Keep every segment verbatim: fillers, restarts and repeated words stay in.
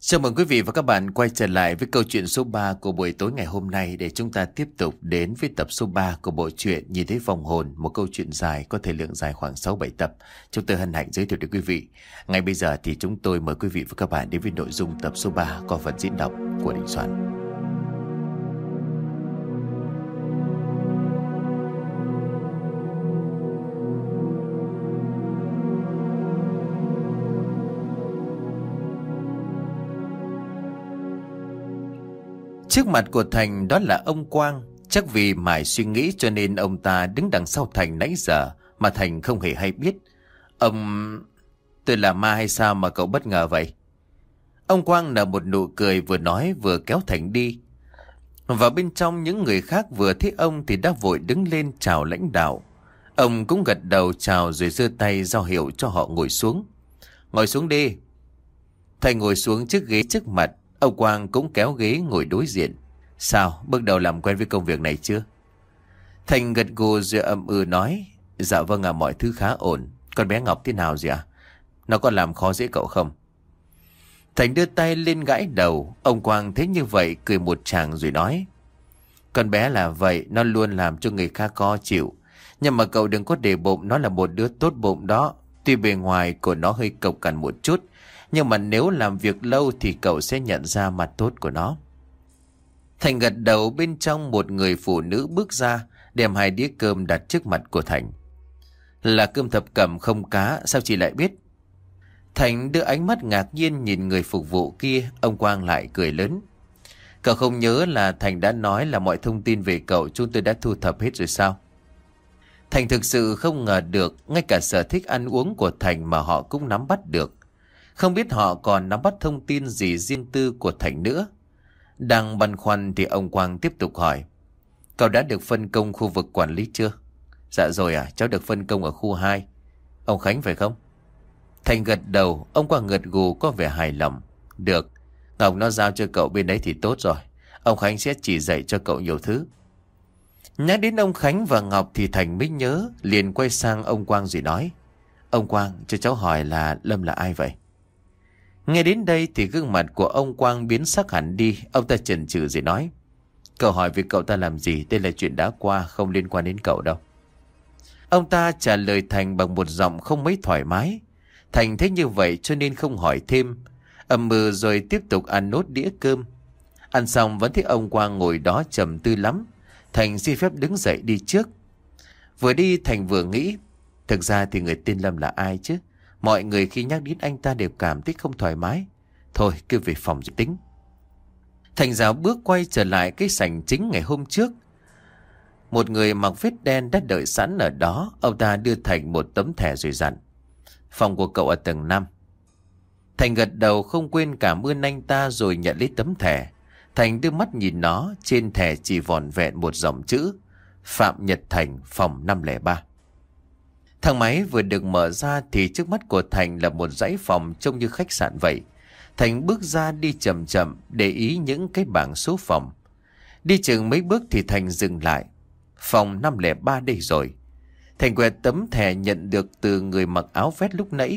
Chào mừng quý vị và các bạn quay trở lại với câu chuyện số ba của buổi tối ngày hôm nay để chúng ta tiếp tục đến với tập số ba của bộ truyện Nhìn thấy vong hồn, một câu chuyện dài có thời lượng dài khoảng sáu bảy tập. Chúng tôi hân hạnh giới thiệu đến quý vị. Ngay bây giờ thì chúng tôi mời quý vị và các bạn đến với nội dung tập số ba qua phần diễn đọc của Đình Soạn. Trước mặt của Thành đó là ông Quang. Chắc vì mải suy nghĩ cho nên ông ta đứng đằng sau Thành nãy giờ mà Thành không hề hay biết. Ông... Tôi là ma hay sao mà cậu bất ngờ vậy? Ông Quang nở một nụ cười vừa nói vừa kéo Thành đi. Và bên trong những người khác vừa thấy ông thì đã vội đứng lên chào lãnh đạo. Ông cũng gật đầu chào rồi giơ tay ra hiệu cho họ ngồi xuống. Ngồi xuống đi. Thành ngồi xuống chiếc ghế trước mặt. Ông Quang cũng kéo ghế ngồi đối diện. Sao, bước đầu làm quen với công việc này chưa? Thành gật gù rồi ậm ừ nói. Dạ vâng ạ, mọi thứ khá ổn. Con bé Ngọc thế nào gì ạ? Nó có làm khó dễ cậu không? Thành đưa tay lên gãi đầu. Ông Quang thấy như vậy cười một tràng rồi nói. Con bé là vậy, nó luôn làm cho người khác khó chịu. Nhưng mà cậu đừng có để bụng, nó là một đứa tốt bụng đó. Tuy bề ngoài của nó hơi cộc cằn một chút, nhưng mà nếu làm việc lâu thì cậu sẽ nhận ra mặt tốt của nó. Thành gật đầu. Bên trong một người phụ nữ bước ra, đem hai đĩa cơm đặt trước mặt của Thành. Là cơm thập cẩm không cá, sao chị lại biết? Thành đưa ánh mắt ngạc nhiên nhìn người phục vụ kia. Ông Quang lại cười lớn. Cậu không nhớ là Thành đã nói là mọi thông tin về cậu chúng tôi đã thu thập hết rồi sao? Thành thực sự không ngờ được, ngay cả sở thích ăn uống của Thành mà họ cũng nắm bắt được. Không biết họ còn nắm bắt thông tin gì riêng tư của Thành nữa. Đang băn khoăn thì ông Quang tiếp tục hỏi. Cậu đã được phân công khu vực quản lý chưa? Dạ rồi à, cháu được phân công ở khu hai. Ông Khánh phải không? Thành gật đầu. Ông Quang gật gù có vẻ hài lòng. Được, Ngọc nó giao cho cậu bên đấy thì tốt rồi. Ông Khánh sẽ chỉ dạy cho cậu nhiều thứ. Nhắc đến ông Khánh và Ngọc thì Thành mới nhớ. Liền quay sang ông Quang rồi nói. Ông Quang, cho cháu hỏi là Lâm là ai vậy? Nghe đến đây thì gương mặt của ông Quang biến sắc hẳn đi. Ông ta chần chừ rồi nói. Cậu hỏi về cậu ta làm gì? Đây là chuyện đã qua, không liên quan đến cậu đâu. Ông ta trả lời Thành bằng một giọng không mấy thoải mái. Thành thấy như vậy cho nên không hỏi thêm. Ậm ừ rồi tiếp tục ăn nốt đĩa cơm. Ăn xong vẫn thấy ông Quang ngồi đó trầm tư lắm. Thành xin phép đứng dậy đi trước. Vừa đi Thành vừa nghĩ. Thực ra thì người tên Lâm là ai chứ? Mọi người khi nhắc đến anh ta đều cảm thấy không thoải mái. Thôi cứ về phòng rồi tính. Thành rào bước quay trở lại cái sảnh chính ngày hôm trước. Một người mặc vest đen đã đợi sẵn ở đó. Ông ta đưa Thành một tấm thẻ rồi dặn. Phòng của cậu ở tầng năm. Thành gật đầu không quên cảm ơn anh ta rồi nhận lấy tấm thẻ. Thành đưa mắt nhìn nó. Trên thẻ chỉ vỏn vẹn một dòng chữ. Phạm Nhật Thành, phòng năm không ba. Thang máy vừa được mở ra thì trước mắt của Thành là một dãy phòng trông như khách sạn vậy. Thành bước ra đi chậm chậm để ý những cái bảng số phòng. Đi chừng mấy bước thì Thành dừng lại. Phòng năm không ba đây rồi. Thành quẹt tấm thẻ nhận được từ người mặc áo vest lúc nãy.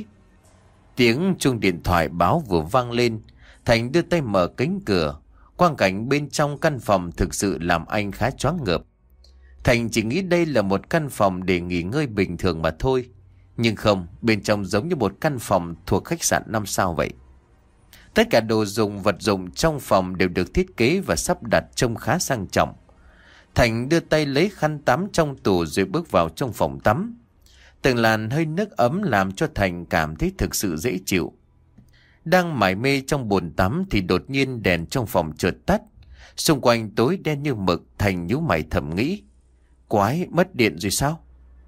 Tiếng chuông điện thoại báo vừa vang lên. Thành đưa tay mở cánh cửa. Quang cảnh bên trong căn phòng thực sự làm anh khá choáng ngợp. Thành chỉ nghĩ đây là một căn phòng để nghỉ ngơi bình thường mà thôi. Nhưng không, bên trong giống như một căn phòng thuộc khách sạn năm sao vậy. Tất cả đồ dùng vật dụng trong phòng đều được thiết kế và sắp đặt trông khá sang trọng. Thành đưa tay lấy khăn tắm trong tủ rồi bước vào trong phòng tắm. Từng làn hơi nước ấm làm cho Thành cảm thấy thực sự dễ chịu. Đang mải mê trong bồn tắm thì đột nhiên đèn trong phòng chợt tắt. Xung quanh tối đen như mực. Thành nhíu mày thầm nghĩ. Quái, mất điện rồi sao?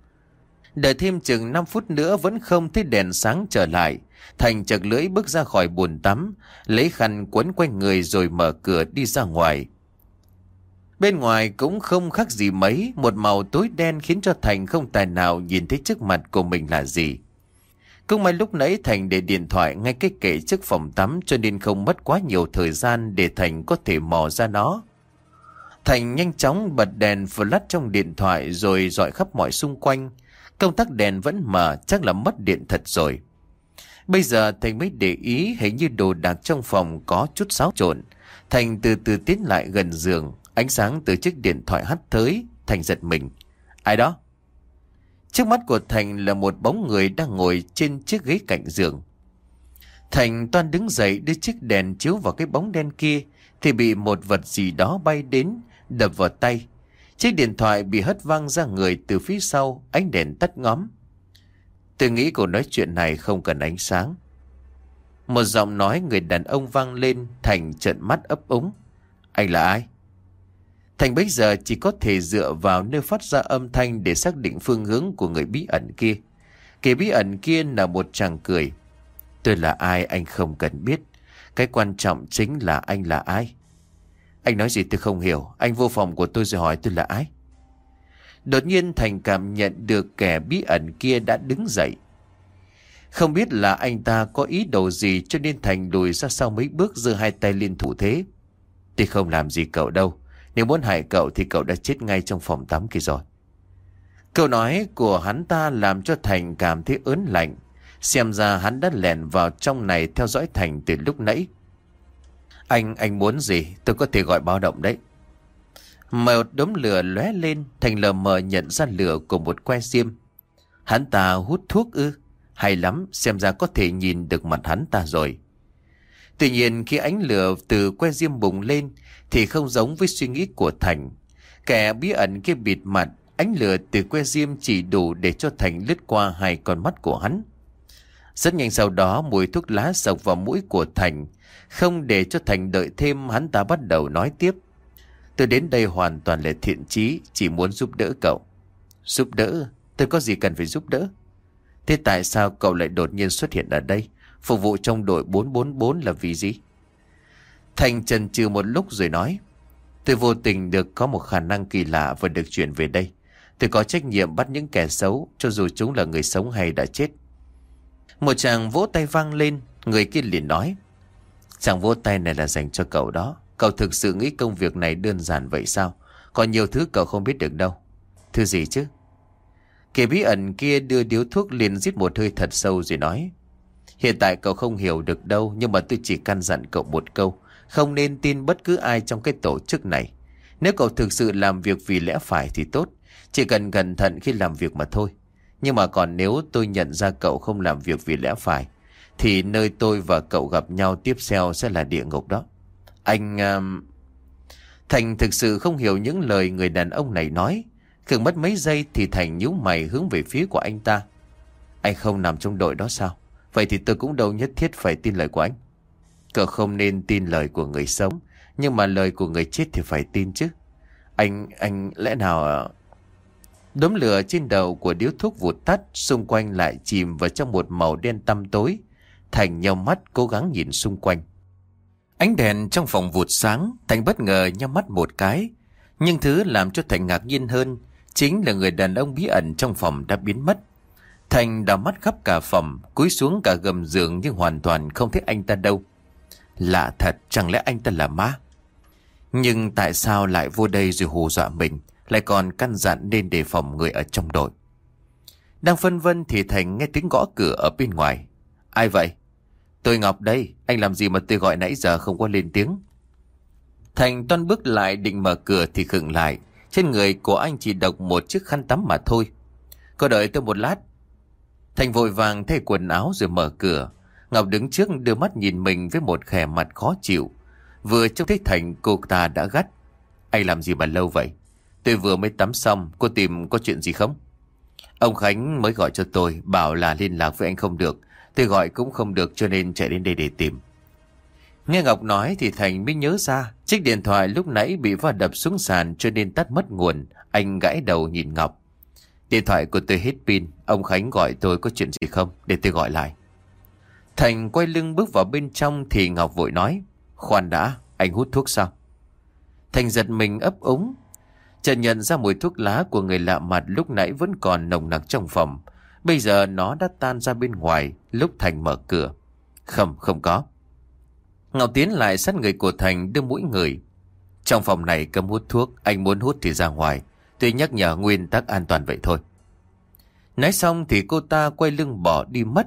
Đợi thêm chừng năm phút nữa vẫn không thấy đèn sáng trở lại. Thành chật lưỡi bước ra khỏi bồn tắm, lấy khăn quấn quanh người rồi mở cửa đi ra ngoài. Bên ngoài cũng không khác gì mấy, một màu tối đen khiến cho Thành không tài nào nhìn thấy trước mặt của mình là gì. Cũng may lúc nãy Thành để điện thoại ngay cái kệ trước phòng tắm cho nên không mất quá nhiều thời gian để Thành có thể mò ra nó. Thành nhanh chóng bật đèn flash trong điện thoại rồi dọi khắp mọi xung quanh. Công tắc đèn vẫn mở, chắc là mất điện thật rồi. Bây giờ Thành mới để ý hình như đồ đạc trong phòng có chút xáo trộn. Thành từ từ tiến lại gần giường. Ánh sáng từ chiếc điện thoại hắt tới. Thành giật mình. Ai đó? Trước mắt của Thành là một bóng người đang ngồi trên chiếc ghế cạnh giường. Thành toan đứng dậy đưa chiếc đèn chiếu vào cái bóng đen kia thì bị một vật gì đó bay đến, đập vào tay. Chiếc điện thoại bị hất văng ra người từ phía sau, ánh đèn tắt ngóm. Tôi nghĩ cuộc nói chuyện này không cần ánh sáng. Một giọng nói người đàn ông vang lên. Thành trợn mắt ấp úng. Anh là ai? Thành bấy giờ chỉ có thể dựa vào nơi phát ra âm thanh để xác định phương hướng của người bí ẩn kia. Kẻ bí ẩn kia là một chàng cười. Tôi là ai anh không cần biết. Cái quan trọng chính là anh là ai. Anh nói gì tôi không hiểu. Anh vô phòng của tôi rồi hỏi tôi là ai. Đột nhiên Thành cảm nhận được kẻ bí ẩn kia đã đứng dậy. Không biết là anh ta có ý đồ gì cho nên Thành lùi ra sau mấy bước, giơ hai tay liên thủ thế. Tôi không làm gì cậu đâu. Nếu muốn hại cậu thì cậu đã chết ngay trong phòng tắm kia rồi. Câu nói của hắn ta làm cho Thành cảm thấy ớn lạnh. Xem ra hắn đã lẻn vào trong này theo dõi Thành từ lúc nãy. Anh, anh muốn gì? Tôi có thể gọi báo động đấy. Một đốm lửa lóe lên. Thành lờ mờ nhận ra lửa của một que diêm. Hắn ta hút thuốc ư? Hay lắm, xem ra có thể nhìn được mặt hắn ta rồi. Tuy nhiên khi ánh lửa từ que diêm bùng lên thì không giống với suy nghĩ của Thành. Kẻ bí ẩn kia bịt mặt. Ánh lửa từ que diêm chỉ đủ để cho Thành lướt qua hai con mắt của hắn. Rất nhanh sau đó mùi thuốc lá sộc vào mũi của Thành. Không để cho Thành đợi thêm, hắn ta bắt đầu nói tiếp. Tôi đến đây hoàn toàn là thiện chí, chỉ muốn giúp đỡ cậu. Giúp đỡ? Tôi có gì cần phải giúp đỡ? Thế tại sao cậu lại đột nhiên xuất hiện ở đây? Phục vụ trong đội bốn bốn bốn là vì gì? Thành chần chừ một lúc rồi nói. Tôi vô tình được có một khả năng kỳ lạ và được chuyển về đây. Tôi có trách nhiệm bắt những kẻ xấu, cho dù chúng là người sống hay đã chết. Một chàng vỗ tay vang lên. Người kia liền nói. Chàng vỗ tay này là dành cho cậu đó. Cậu thực sự nghĩ công việc này đơn giản vậy sao? Còn nhiều thứ cậu không biết được đâu. Thứ gì chứ? Kẻ bí ẩn kia đưa điếu thuốc liền rít một hơi thật sâu rồi nói. Hiện tại cậu không hiểu được đâu, nhưng mà tôi chỉ căn dặn cậu một câu. Không nên tin bất cứ ai trong cái tổ chức này. Nếu cậu thực sự làm việc vì lẽ phải thì tốt. Chỉ cần cẩn thận khi làm việc mà thôi. Nhưng mà còn nếu tôi nhận ra cậu không làm việc vì lẽ phải, thì nơi tôi và cậu gặp nhau tiếp theo sẽ là địa ngục đó. Anh... Uh... Thành thực sự không hiểu những lời người đàn ông này nói. Khựng mất mấy giây thì Thành nhíu mày hướng về phía của anh ta. Anh không nằm trong đội đó sao? Vậy thì tôi cũng đâu nhất thiết phải tin lời của anh. Cậu không nên tin lời của người sống, nhưng mà lời của người chết thì phải tin chứ. Anh... anh lẽ nào... Đốm lửa trên đầu của điếu thuốc vụt tắt, xung quanh lại chìm vào trong một màu đen tăm tối. Thành nheo mắt cố gắng nhìn xung quanh. Ánh đèn trong phòng vụt sáng. Thành bất ngờ nhắm mắt một cái. Nhưng thứ làm cho Thành ngạc nhiên hơn chính là người đàn ông bí ẩn trong phòng đã biến mất. Thành đảo mắt khắp cả phòng, cúi xuống cả gầm giường nhưng hoàn toàn không thấy anh ta đâu. Lạ thật, chẳng lẽ anh ta là ma? Nhưng tại sao lại vô đây rồi hù dọa mình, lại còn căn dặn nên đề phòng người ở trong đội? Đang phân vân thì Thành nghe tiếng gõ cửa ở bên ngoài. Ai vậy? Tôi Ngọc đây, anh làm gì mà tôi gọi nãy giờ không có lên tiếng? Thành toan bước lại định mở cửa thì khựng lại. Trên người của anh chỉ độc một chiếc khăn tắm mà thôi. Cô đợi tôi một lát. Thành vội vàng thay quần áo rồi mở cửa. Ngọc đứng trước đưa mắt nhìn mình với một khè mặt khó chịu. Vừa trông thấy Thành, cô ta đã gắt. Anh làm gì mà lâu vậy? Tôi vừa mới tắm xong, cô tìm có chuyện gì không? Ông Khánh mới gọi cho tôi, bảo là liên lạc với anh không được. Tôi gọi cũng không được cho nên chạy đến đây để tìm. Nghe Ngọc nói thì Thành mới nhớ ra chiếc điện thoại lúc nãy bị va đập xuống sàn cho nên tắt mất nguồn. Anh gãi đầu nhìn Ngọc. Điện thoại của tôi hết pin. Ông Khánh gọi tôi có chuyện gì không? Để tôi gọi lại. Thành quay lưng bước vào bên trong thì Ngọc vội nói. Khoan đã, anh hút thuốc sao? Thành giật mình ấp úng. Chợt nhận ra mùi thuốc lá của người lạ mặt lúc nãy vẫn còn nồng nặc trong phòng. Bây giờ nó đã tan ra bên ngoài lúc Thành mở cửa. Không, không có. Ngọc tiến lại sát người của Thành đưa mũi người. Trong phòng này cấm hút thuốc, anh muốn hút thì ra ngoài. Tôi nhắc nhở nguyên tắc an toàn vậy thôi. Nói xong thì cô ta quay lưng bỏ đi mất.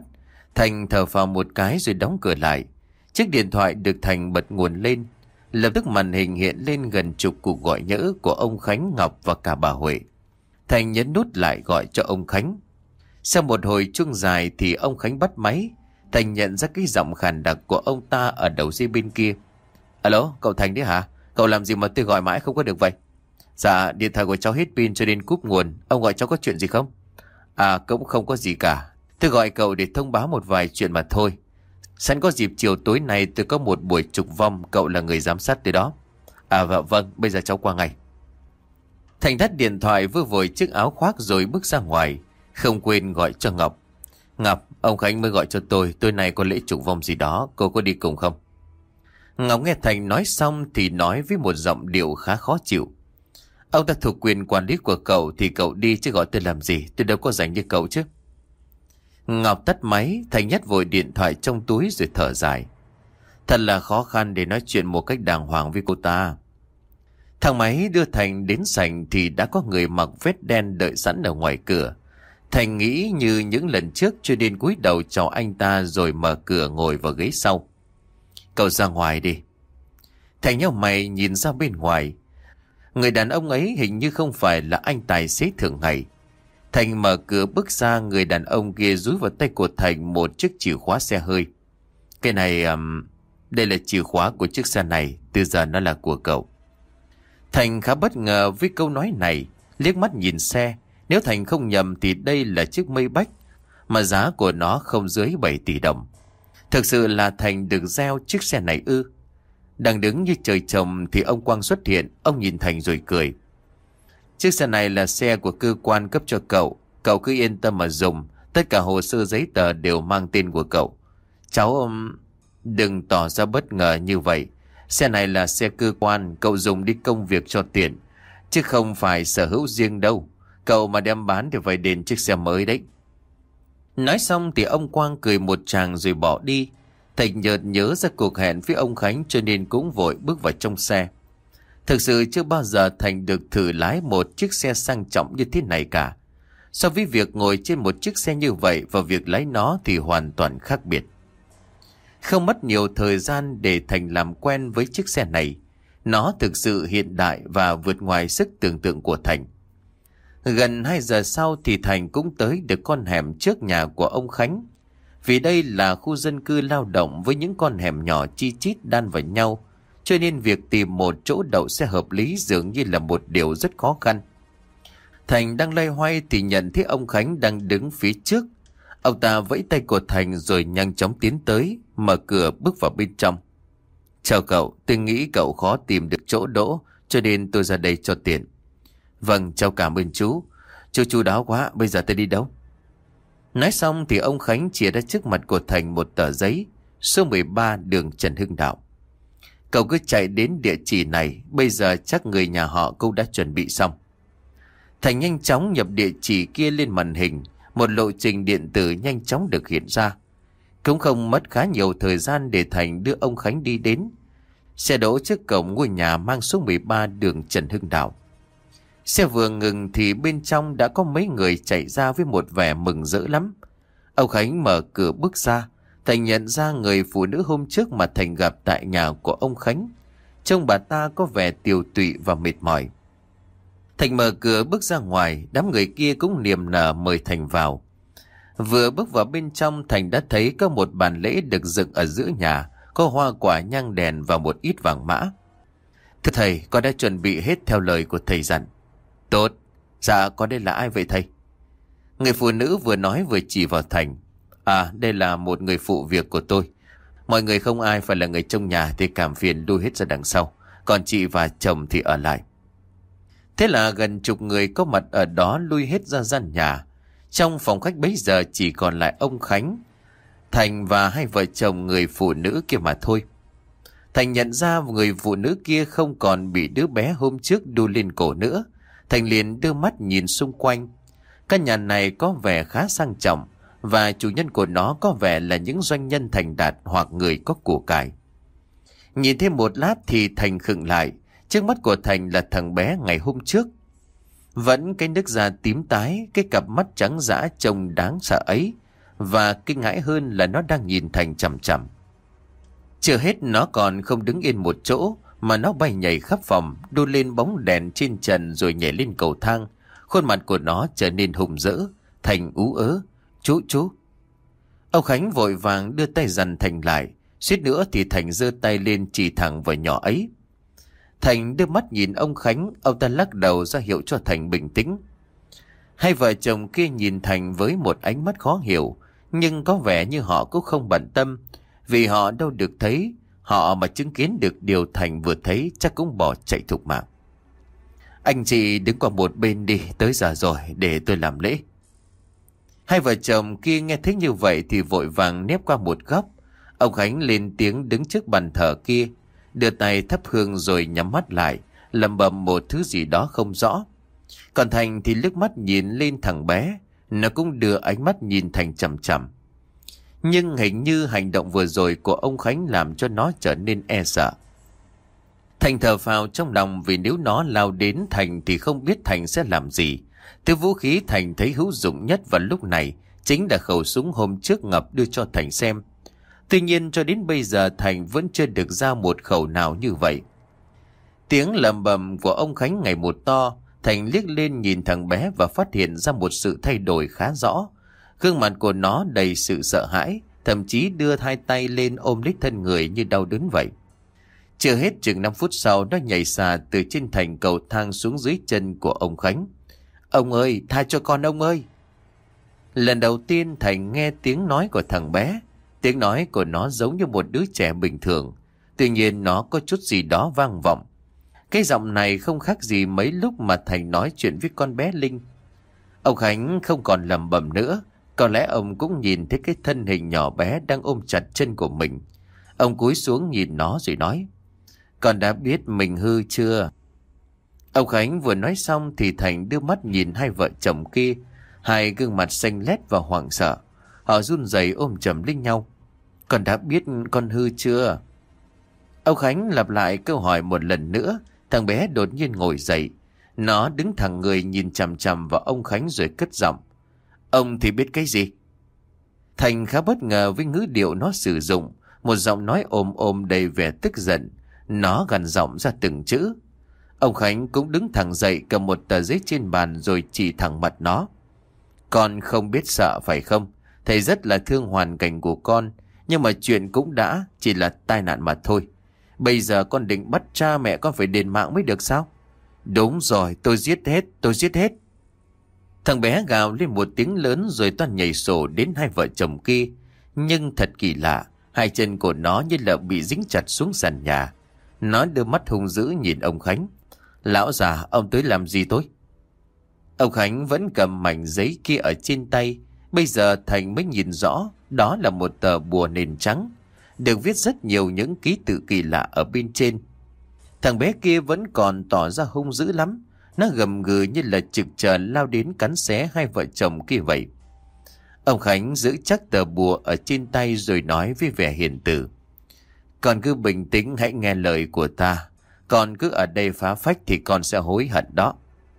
Thành thở phào một cái rồi đóng cửa lại. Chiếc điện thoại được Thành bật nguồn lên. Lập tức màn hình hiện lên gần chục cuộc gọi nhỡ của ông Khánh, Ngọc và cả bà Huệ. Thành nhấn nút lại gọi cho ông Khánh. Sau một hồi chuông dài thì ông Khánh bắt máy. Thành nhận ra cái giọng khàn đặc của ông ta ở đầu dây bên kia. Alo, cậu Thành đấy hả? Cậu làm gì mà tôi gọi mãi không có được vậy? Dạ, điện thoại của cháu hết pin cho nên cúp nguồn. Ông gọi cháu có chuyện gì không? À, cũng không có gì cả. Tôi gọi cậu để thông báo một vài chuyện mà thôi. Sẵn có dịp chiều tối nay tôi có một buổi trục vong, cậu là người giám sát tới đó. À vâng, vâng, bây giờ cháu qua ngay. Thành tắt điện thoại vơ vội chiếc áo khoác rồi bước ra ngoài. Không quên gọi cho Ngọc. Ngọc, ông Khánh mới gọi cho tôi, tối nay có lễ trục vong gì đó, cô có đi cùng không? Ngọc nghe Thành nói xong thì nói với một giọng điệu khá khó chịu. Ông ta thuộc quyền quản lý của cậu thì cậu đi chứ gọi tôi làm gì, tôi đâu có dành như cậu chứ. Ngọc tắt máy, Thành nhét vội điện thoại trong túi rồi thở dài. Thật là khó khăn để nói chuyện một cách đàng hoàng với cô ta. Thang máy đưa Thành đến sảnh thì đã có người mặc vest đen đợi sẵn ở ngoài cửa. Thành nghĩ như những lần trước cho nên cúi đầu chào anh ta rồi mở cửa ngồi vào ghế sau. Cậu ra ngoài đi. Thành nhíu mày nhìn ra bên ngoài. Người đàn ông ấy hình như không phải là anh tài xế thường ngày. Thành mở cửa bước ra, người đàn ông kia dúi vào tay của Thành một chiếc chìa khóa xe hơi. Cái này, um, đây là chìa khóa của chiếc xe này, từ giờ nó là của cậu. Thành khá bất ngờ với câu nói này, liếc mắt nhìn xe. Nếu Thành không nhầm thì đây là chiếc Maybach, mà giá của nó không dưới bảy tỷ đồng. Thực sự là Thành được gieo chiếc xe này ư? Đang đứng như trời trồng thì ông Quang xuất hiện, ông nhìn Thành rồi cười. Chiếc xe này là xe của cơ quan cấp cho cậu, cậu cứ yên tâm mà dùng, tất cả hồ sơ giấy tờ đều mang tên của cậu. Cháu um, đừng tỏ ra bất ngờ như vậy, xe này là xe cơ quan, cậu dùng đi công việc cho tiện, chứ không phải sở hữu riêng đâu, cậu mà đem bán thì phải đền chiếc xe mới đấy. Nói xong thì ông Quang cười một tràng rồi bỏ đi. Thành nhợt nhớ ra cuộc hẹn với ông Khánh cho nên cũng vội bước vào trong xe. Thực sự chưa bao giờ Thành được thử lái một chiếc xe sang trọng như thế này cả. So với việc ngồi trên một chiếc xe như vậy và việc lái nó thì hoàn toàn khác biệt. Không mất nhiều thời gian để Thành làm quen với chiếc xe này. Nó thực sự hiện đại và vượt ngoài sức tưởng tượng của Thành. Gần hai giờ sau thì Thành cũng tới được con hẻm trước nhà của ông Khánh. Vì đây là khu dân cư lao động với những con hẻm nhỏ chi chít đan vào nhau, cho nên việc tìm một chỗ đậu xe hợp lý dường như là một điều rất khó khăn. Thành đang loay hoay thì nhận thấy ông Khánh đang đứng phía trước. Ông ta vẫy tay của Thành rồi nhanh chóng tiến tới, mở cửa bước vào bên trong. Chào cậu, tôi nghĩ cậu khó tìm được chỗ đỗ cho nên tôi ra đây cho tiện. Vâng, chào cảm ơn chú. Chú chu đáo quá, bây giờ tôi đi đâu? Nói xong thì ông Khánh chìa ra trước mặt của Thành một tờ giấy, số mười ba đường Trần Hưng Đạo. Cậu cứ chạy đến địa chỉ này, bây giờ chắc người nhà họ cũng đã chuẩn bị xong. Thành nhanh chóng nhập địa chỉ kia lên màn hình, một lộ trình điện tử nhanh chóng được hiện ra. Cũng không mất khá nhiều thời gian để Thành đưa ông Khánh đi đến. Xe đỗ trước cổng ngôi nhà mang số mười ba đường Trần Hưng Đạo. Xe vừa ngừng thì bên trong đã có mấy người chạy ra với một vẻ mừng rỡ lắm. Ông Khánh mở cửa bước ra. Thành nhận ra người phụ nữ hôm trước mà Thành gặp tại nhà của ông Khánh. Trông bà ta có vẻ tiều tụy và mệt mỏi. Thành mở cửa bước ra ngoài, đám người kia cũng niềm nở mời Thành vào. Vừa bước vào bên trong, Thành đã thấy có một bàn lễ được dựng ở giữa nhà, có hoa quả nhang đèn và một ít vàng mã. Thưa thầy, con đã chuẩn bị hết theo lời của thầy dặn. Tốt, dạ con đây là ai vậy thầy? Người phụ nữ vừa nói vừa chỉ vào Thành. À, đây là một người phụ việc của tôi. Mọi người không ai phải là người trong nhà thì cảm phiền lui hết ra đằng sau. Còn chị và chồng thì ở lại. Thế là gần chục người có mặt ở đó lui hết ra gian nhà. Trong phòng khách bấy giờ chỉ còn lại ông Khánh, Thành và hai vợ chồng người phụ nữ kia mà thôi. Thành nhận ra người phụ nữ kia không còn bị đứa bé hôm trước đu lên cổ nữa. Thành liền đưa mắt nhìn xung quanh. Căn nhà này có vẻ khá sang trọng, và chủ nhân của nó có vẻ là những doanh nhân thành đạt hoặc người có của cải. Nhìn thêm một lát thì Thành khựng lại. Trước mắt của Thành là thằng bé ngày hôm trước. Vẫn cái nước da tím tái, cái cặp mắt trắng dã trông đáng sợ ấy, và kinh hãi hơn là nó đang nhìn Thành chằm chằm. Chưa hết nó còn không đứng yên một chỗ, mà nó bay nhảy khắp phòng, đu lên bóng đèn trên trần rồi nhảy lên cầu thang. Khuôn mặt của nó trở nên hùng dữ. Thành ú ớ: Chú chú. Ông Khánh vội vàng đưa tay dằn Thành lại. Suýt nữa thì Thành giơ tay lên chỉ thẳng vào nhỏ ấy. Thành đưa mắt nhìn ông Khánh. Ông ta lắc đầu ra hiệu cho Thành bình tĩnh. Hai vợ chồng kia nhìn Thành với một ánh mắt khó hiểu, nhưng có vẻ như họ cũng không bận tâm, vì họ đâu được thấy. Họ mà chứng kiến được điều Thành vừa thấy chắc cũng bỏ chạy thục mạng. Anh chị đứng qua một bên đi, tới giờ rồi, để tôi làm lễ. Hai vợ chồng kia nghe thấy như vậy thì vội vàng nép qua một góc. Ông Khánh lên tiếng đứng trước bàn thờ kia, đưa tay thắp hương rồi nhắm mắt lại, lẩm bẩm một thứ gì đó không rõ. Còn Thành thì liếc mắt nhìn lên thằng bé, nó cũng đưa ánh mắt nhìn Thành chằm chằm. Nhưng hình như hành động vừa rồi của ông Khánh làm cho nó trở nên e sợ. Thành thở phào trong lòng, vì nếu nó lao đến Thành thì không biết Thành sẽ làm gì. Thứ vũ khí Thành thấy hữu dụng nhất vào lúc này chính là khẩu súng hôm trước Ngập đưa cho Thành xem. Tuy nhiên cho đến bây giờ Thành vẫn chưa được ra một khẩu nào như vậy. Tiếng lầm bầm của ông Khánh ngày một to. Thành liếc lên nhìn thằng bé và phát hiện ra một sự thay đổi khá rõ. Gương mặt của nó đầy sự sợ hãi, thậm chí đưa hai tay lên ôm lấy thân người như đau đớn vậy. Chưa hết chừng năm phút sau, nó nhảy xà từ trên thành cầu thang xuống dưới chân của ông Khánh. Ông ơi, tha cho con ông ơi. Lần đầu tiên Thành nghe tiếng nói của thằng bé. Tiếng nói của nó giống như một đứa trẻ bình thường. Tuy nhiên nó có chút gì đó vang vọng. Cái giọng này không khác gì mấy lúc mà Thành nói chuyện với con bé Linh. Ông Khánh không còn lẩm bẩm nữa. Có lẽ ông cũng nhìn thấy cái thân hình nhỏ bé đang ôm chặt chân của mình. Ông cúi xuống nhìn nó rồi nói: Con đã biết mình hư chưa? Ông Khánh vừa nói xong thì Thành đưa mắt nhìn hai vợ chồng kia. Hai gương mặt xanh lét và hoảng sợ. Họ run rẩy ôm chầm lấy nhau. Con đã biết con hư chưa? Ông Khánh lặp lại câu hỏi một lần nữa. Thằng bé đột nhiên ngồi dậy. Nó đứng thẳng người nhìn chằm chằm vào ông Khánh rồi cất giọng: Ông thì biết cái gì? Thành khá bất ngờ với ngữ điệu nó sử dụng. Một giọng nói ồm ồm đầy vẻ tức giận. Nó gằn giọng ra từng chữ. Ông Khánh cũng đứng thẳng dậy, cầm một tờ giấy trên bàn rồi chỉ thẳng mặt nó. Con không biết sợ phải không? Thầy rất là thương hoàn cảnh của con. Nhưng mà chuyện cũng đã chỉ là tai nạn mà thôi. Bây giờ con định bắt cha mẹ con phải đền mạng mới được sao? Đúng rồi, tôi giết hết, tôi giết hết. Thằng bé gào lên một tiếng lớn rồi toàn nhảy sổ đến hai vợ chồng kia. Nhưng thật kỳ lạ, hai chân của nó như là bị dính chặt xuống sàn nhà. Nó đưa mắt hung dữ nhìn ông Khánh. Lão già, ông tới làm gì tôi? Ông Khánh vẫn cầm mảnh giấy kia ở trên tay. Bây giờ Thành mới nhìn rõ, đó là một tờ bùa nền trắng, được viết rất nhiều những ký tự kỳ lạ ở bên trên. Thằng bé kia vẫn còn tỏ ra hung dữ lắm. Nó gầm gừ như là trực chờ lao đến cắn xé hai vợ chồng kia vậy. Ông Khánh giữ chắc tờ bùa ở trên tay rồi nói với vẻ hiền từ: Con cứ bình tĩnh, hãy nghe lời của ta. Con cứ ở đây phá phách thì con sẽ hối hận đó.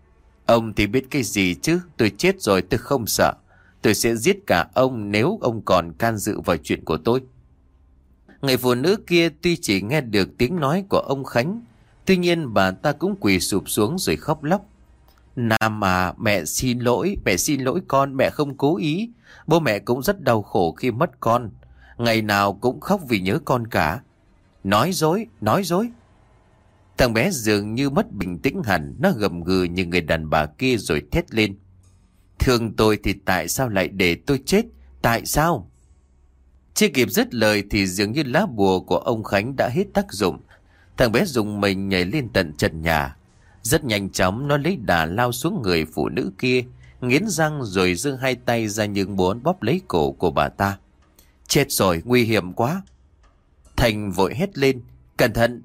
Ông thì biết cái gì chứ? Tôi chết rồi tôi không sợ. Tôi sẽ giết cả ông nếu ông còn can dự vào chuyện của tôi. Người phụ nữ kia tuy chỉ nghe được tiếng nói của ông Khánh, tuy nhiên bà ta cũng quỳ sụp xuống rồi khóc lóc. Nam à, mẹ xin lỗi, mẹ xin lỗi con, mẹ không cố ý. Bố mẹ cũng rất đau khổ khi mất con. Ngày nào cũng khóc vì nhớ con cả. Nói dối, nói dối. Thằng bé dường như mất bình tĩnh hẳn. Nó gầm gừ như người đàn bà kia rồi thét lên: Thương tôi thì tại sao lại để tôi chết? Tại sao? Chưa kịp dứt lời thì dường như lá bùa của ông Khánh đã hết tác dụng. Thằng bé dùng mình nhảy lên tận trần nhà. Rất nhanh chóng nó lấy đà lao xuống người phụ nữ kia, nghiến răng rồi giơ hai tay ra những bốn bóp lấy cổ của bà ta. Chết rồi, nguy hiểm quá. Thành vội hét lên: Cẩn thận!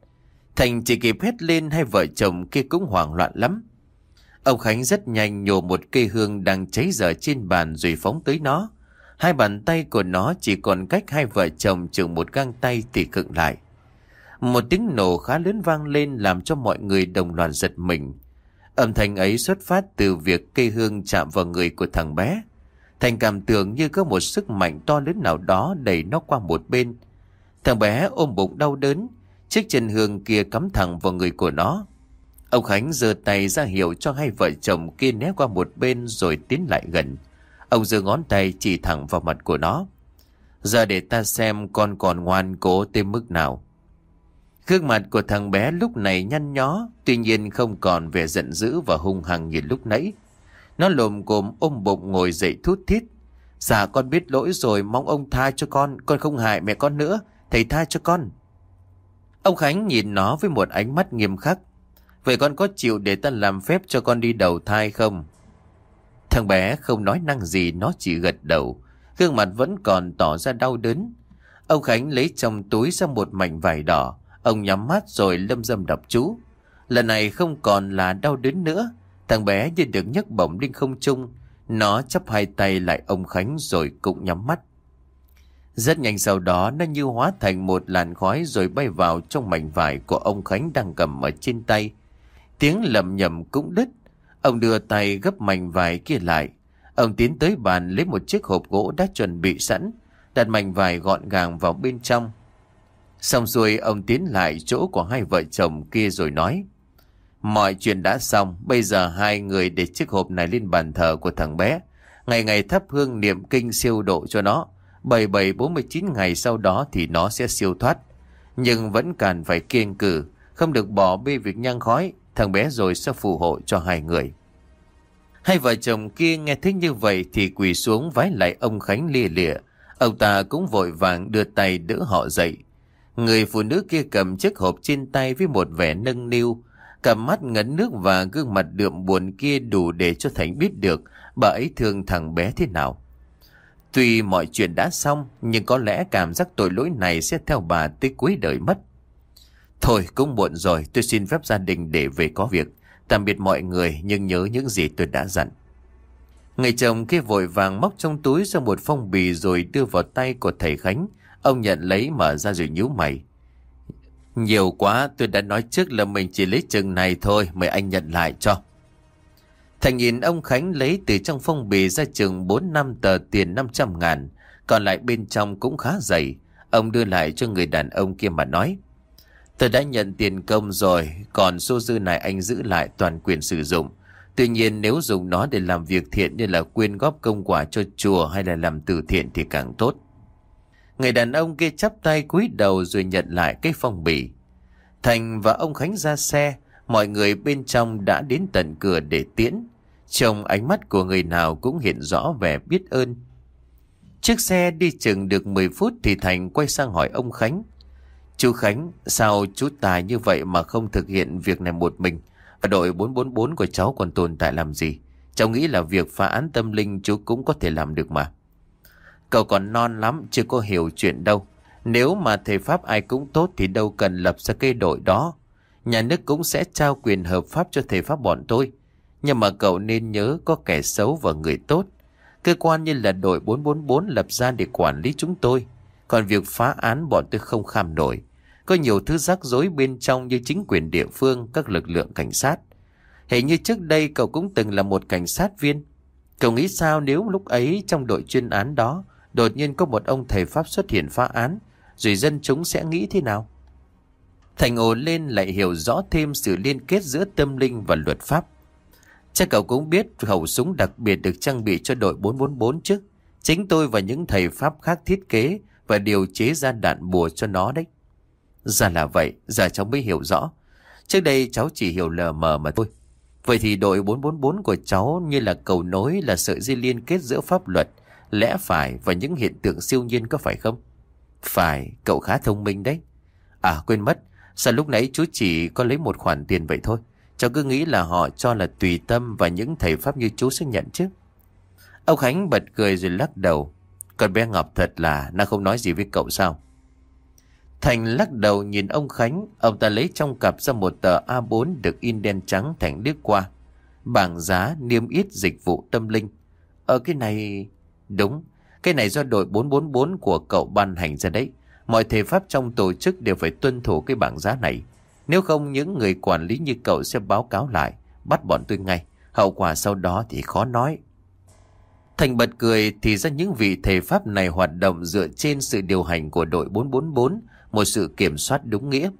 Thành chỉ kịp hét lên, hai vợ chồng kia cũng hoảng loạn lắm. Ông Khánh rất nhanh nhổ một cây hương đang cháy dở trên bàn rồi phóng tới nó. Hai bàn tay của nó chỉ còn cách hai vợ chồng chừng một gang tay thì khựng lại. Một tiếng nổ khá lớn vang lên làm cho mọi người đồng loạt giật mình. Âm thanh ấy xuất phát từ việc cây hương chạm vào người của thằng bé. Thành cảm tưởng như có một sức mạnh to lớn nào đó đẩy nó qua một bên. Thằng bé ôm bụng đau đớn, chiếc chân hương kia cắm thẳng vào người của nó. Ông Khánh giơ tay ra hiệu cho hai vợ chồng kia né qua một bên rồi tiến lại gần. Ông giơ ngón tay chỉ thẳng vào mặt của nó. Giờ để ta xem con còn ngoan cố tới mức nào. Gương mặt của thằng bé lúc này nhăn nhó, tuy nhiên không còn vẻ giận dữ và hung hăng như lúc nãy. Nó lồm cồm ôm bụng ngồi dậy thút thít. Dạ con biết lỗi rồi, mong ông tha cho con, con không hại mẹ con nữa, thầy tha cho con. Ông Khánh nhìn nó với một ánh mắt nghiêm khắc. Vậy con có chịu để ta làm phép cho con đi đầu thai không? Thằng bé không nói năng gì, nó chỉ gật đầu. Gương mặt vẫn còn tỏ ra đau đớn. Ông Khánh lấy trong túi ra một mảnh vải đỏ. Ông nhắm mắt rồi lâm dâm đọc chú. Lần này không còn là đau đớn nữa. Thằng bé như được nhấc bổng lên không trung. Nó chắp hai tay lại ông Khánh rồi cũng nhắm mắt. Rất nhanh sau đó nó như hóa thành một làn khói rồi bay vào trong mảnh vải của ông Khánh đang cầm ở trên tay. Tiếng lầm nhầm cũng đứt. Ông đưa tay gấp mảnh vải kia lại. Ông tiến tới bàn lấy một chiếc hộp gỗ đã chuẩn bị sẵn, đặt mảnh vải gọn gàng vào bên trong. Xong rồi ông tiến lại chỗ của hai vợ chồng kia rồi nói: Mọi chuyện đã xong, bây giờ hai người để chiếc hộp này lên bàn thờ của thằng bé. Ngày ngày thắp hương niệm kinh siêu độ cho nó. bảy bảy bốn mươi chín ngày sau đó thì nó sẽ siêu thoát. Nhưng vẫn cần phải kiêng cự, không được bỏ bê việc nhang khói. Thằng bé rồi sẽ phù hộ cho hai người. Hai vợ chồng kia nghe thấy như vậy thì quỳ xuống vái lại ông Khánh lia lịa. Ông ta cũng vội vàng đưa tay đỡ họ dậy. Người phụ nữ kia cầm chiếc hộp trên tay với một vẻ nâng niu, cặp mắt ngấn nước và gương mặt đượm buồn kia đủ để cho Thành biết được bà ấy thương thằng bé thế nào. Tuy mọi chuyện đã xong, nhưng có lẽ cảm giác tội lỗi này sẽ theo bà tới cuối đời mất. Thôi cũng muộn rồi, tôi xin phép gia đình để về có việc. Tạm biệt mọi người, nhưng nhớ những gì tôi đã dặn. Người chồng kia vội vàng móc trong túi ra một phong bì rồi đưa vào tay của thầy Khánh. Ông nhận lấy mở ra rồi nhíu mày. Nhiều quá, tôi đã nói trước là mình chỉ lấy chừng này thôi, mời anh nhận lại cho. Thành nhìn ông Khánh lấy từ trong phong bì ra chừng bốn năm tờ tiền năm trăm ngàn, còn lại bên trong cũng khá dày. Ông đưa lại cho người đàn ông kia mà nói: Tôi đã nhận tiền công rồi, còn số dư này anh giữ lại toàn quyền sử dụng. Tuy nhiên nếu dùng nó để làm việc thiện như là quyên góp công quả cho chùa hay là làm từ thiện thì càng tốt. Người đàn ông kia chắp tay cúi đầu rồi nhận lại cái phong bì. Thành và ông Khánh ra xe, mọi người bên trong đã đến tận cửa để tiễn. Trong ánh mắt của người nào cũng hiện rõ vẻ biết ơn. Chiếc xe đi chừng được mười phút thì Thành quay sang hỏi ông Khánh: Chú Khánh, sao chú tài như vậy mà không thực hiện việc này một mình? Và đội bốn bốn bốn của cháu còn tồn tại làm gì? Cháu nghĩ là việc phá án tâm linh chú cũng có thể làm được mà. Cậu còn non lắm, chưa có hiểu chuyện đâu. Nếu mà thầy Pháp ai cũng tốt thì đâu cần lập ra cái đội đó. Nhà nước cũng sẽ trao quyền hợp pháp cho thầy Pháp bọn tôi. Nhưng mà cậu nên nhớ có kẻ xấu và người tốt. Cơ quan như là đội bốn bốn bốn lập ra để quản lý chúng tôi. Còn việc phá án bọn tôi không kham nổi. Có nhiều thứ rắc rối bên trong như chính quyền địa phương, các lực lượng cảnh sát. Hình như trước đây cậu cũng từng là một cảnh sát viên. Cậu nghĩ sao nếu lúc ấy trong đội chuyên án đó đột nhiên có một ông thầy Pháp xuất hiện phá án, rồi dân chúng sẽ nghĩ thế nào? Thành ồ lên lại hiểu rõ thêm sự liên kết giữa tâm linh và luật pháp. Chắc cậu cũng biết khẩu súng đặc biệt được trang bị cho đội bốn bốn bốn chứ. Chính tôi và những thầy Pháp khác thiết kế và điều chế ra đạn bùa cho nó đấy. Ra là vậy, giờ cháu mới hiểu rõ. Trước đây cháu chỉ hiểu lờ mờ mà thôi. Vậy thì đội bốn bốn bốn của cháu như là cầu nối, là sợi dây liên kết giữa pháp luật, lẽ phải và những hiện tượng siêu nhiên, có phải không? Phải, cậu khá thông minh đấy. À quên mất, sao lúc nãy chú chỉ có lấy một khoản tiền vậy thôi? Cháu cứ nghĩ là họ cho là tùy tâm và những thầy Pháp như chú sẽ nhận chứ. Ông Khánh bật cười rồi lắc đầu. Con bé Ngọc thật là, nó không nói gì với cậu sao? Thành lắc đầu nhìn ông Khánh. Ông ta lấy trong cặp ra một tờ A bốn được in đen trắng. Thành liếc qua. Bảng giá niêm yết dịch vụ tâm linh. Ở cái này... Đúng, cái này do đội bốn bốn bốn của cậu ban hành ra đấy. Mọi thầy Pháp trong tổ chức đều phải tuân thủ cái bảng giá này. Nếu không những người quản lý như cậu sẽ báo cáo lại, bắt bọn tôi ngay. Hậu quả sau đó thì khó nói. Thành bật cười, thì ra những vị thầy Pháp này hoạt động dựa trên sự điều hành của đội bốn bốn bốn, một sự kiểm soát đúng nghĩa.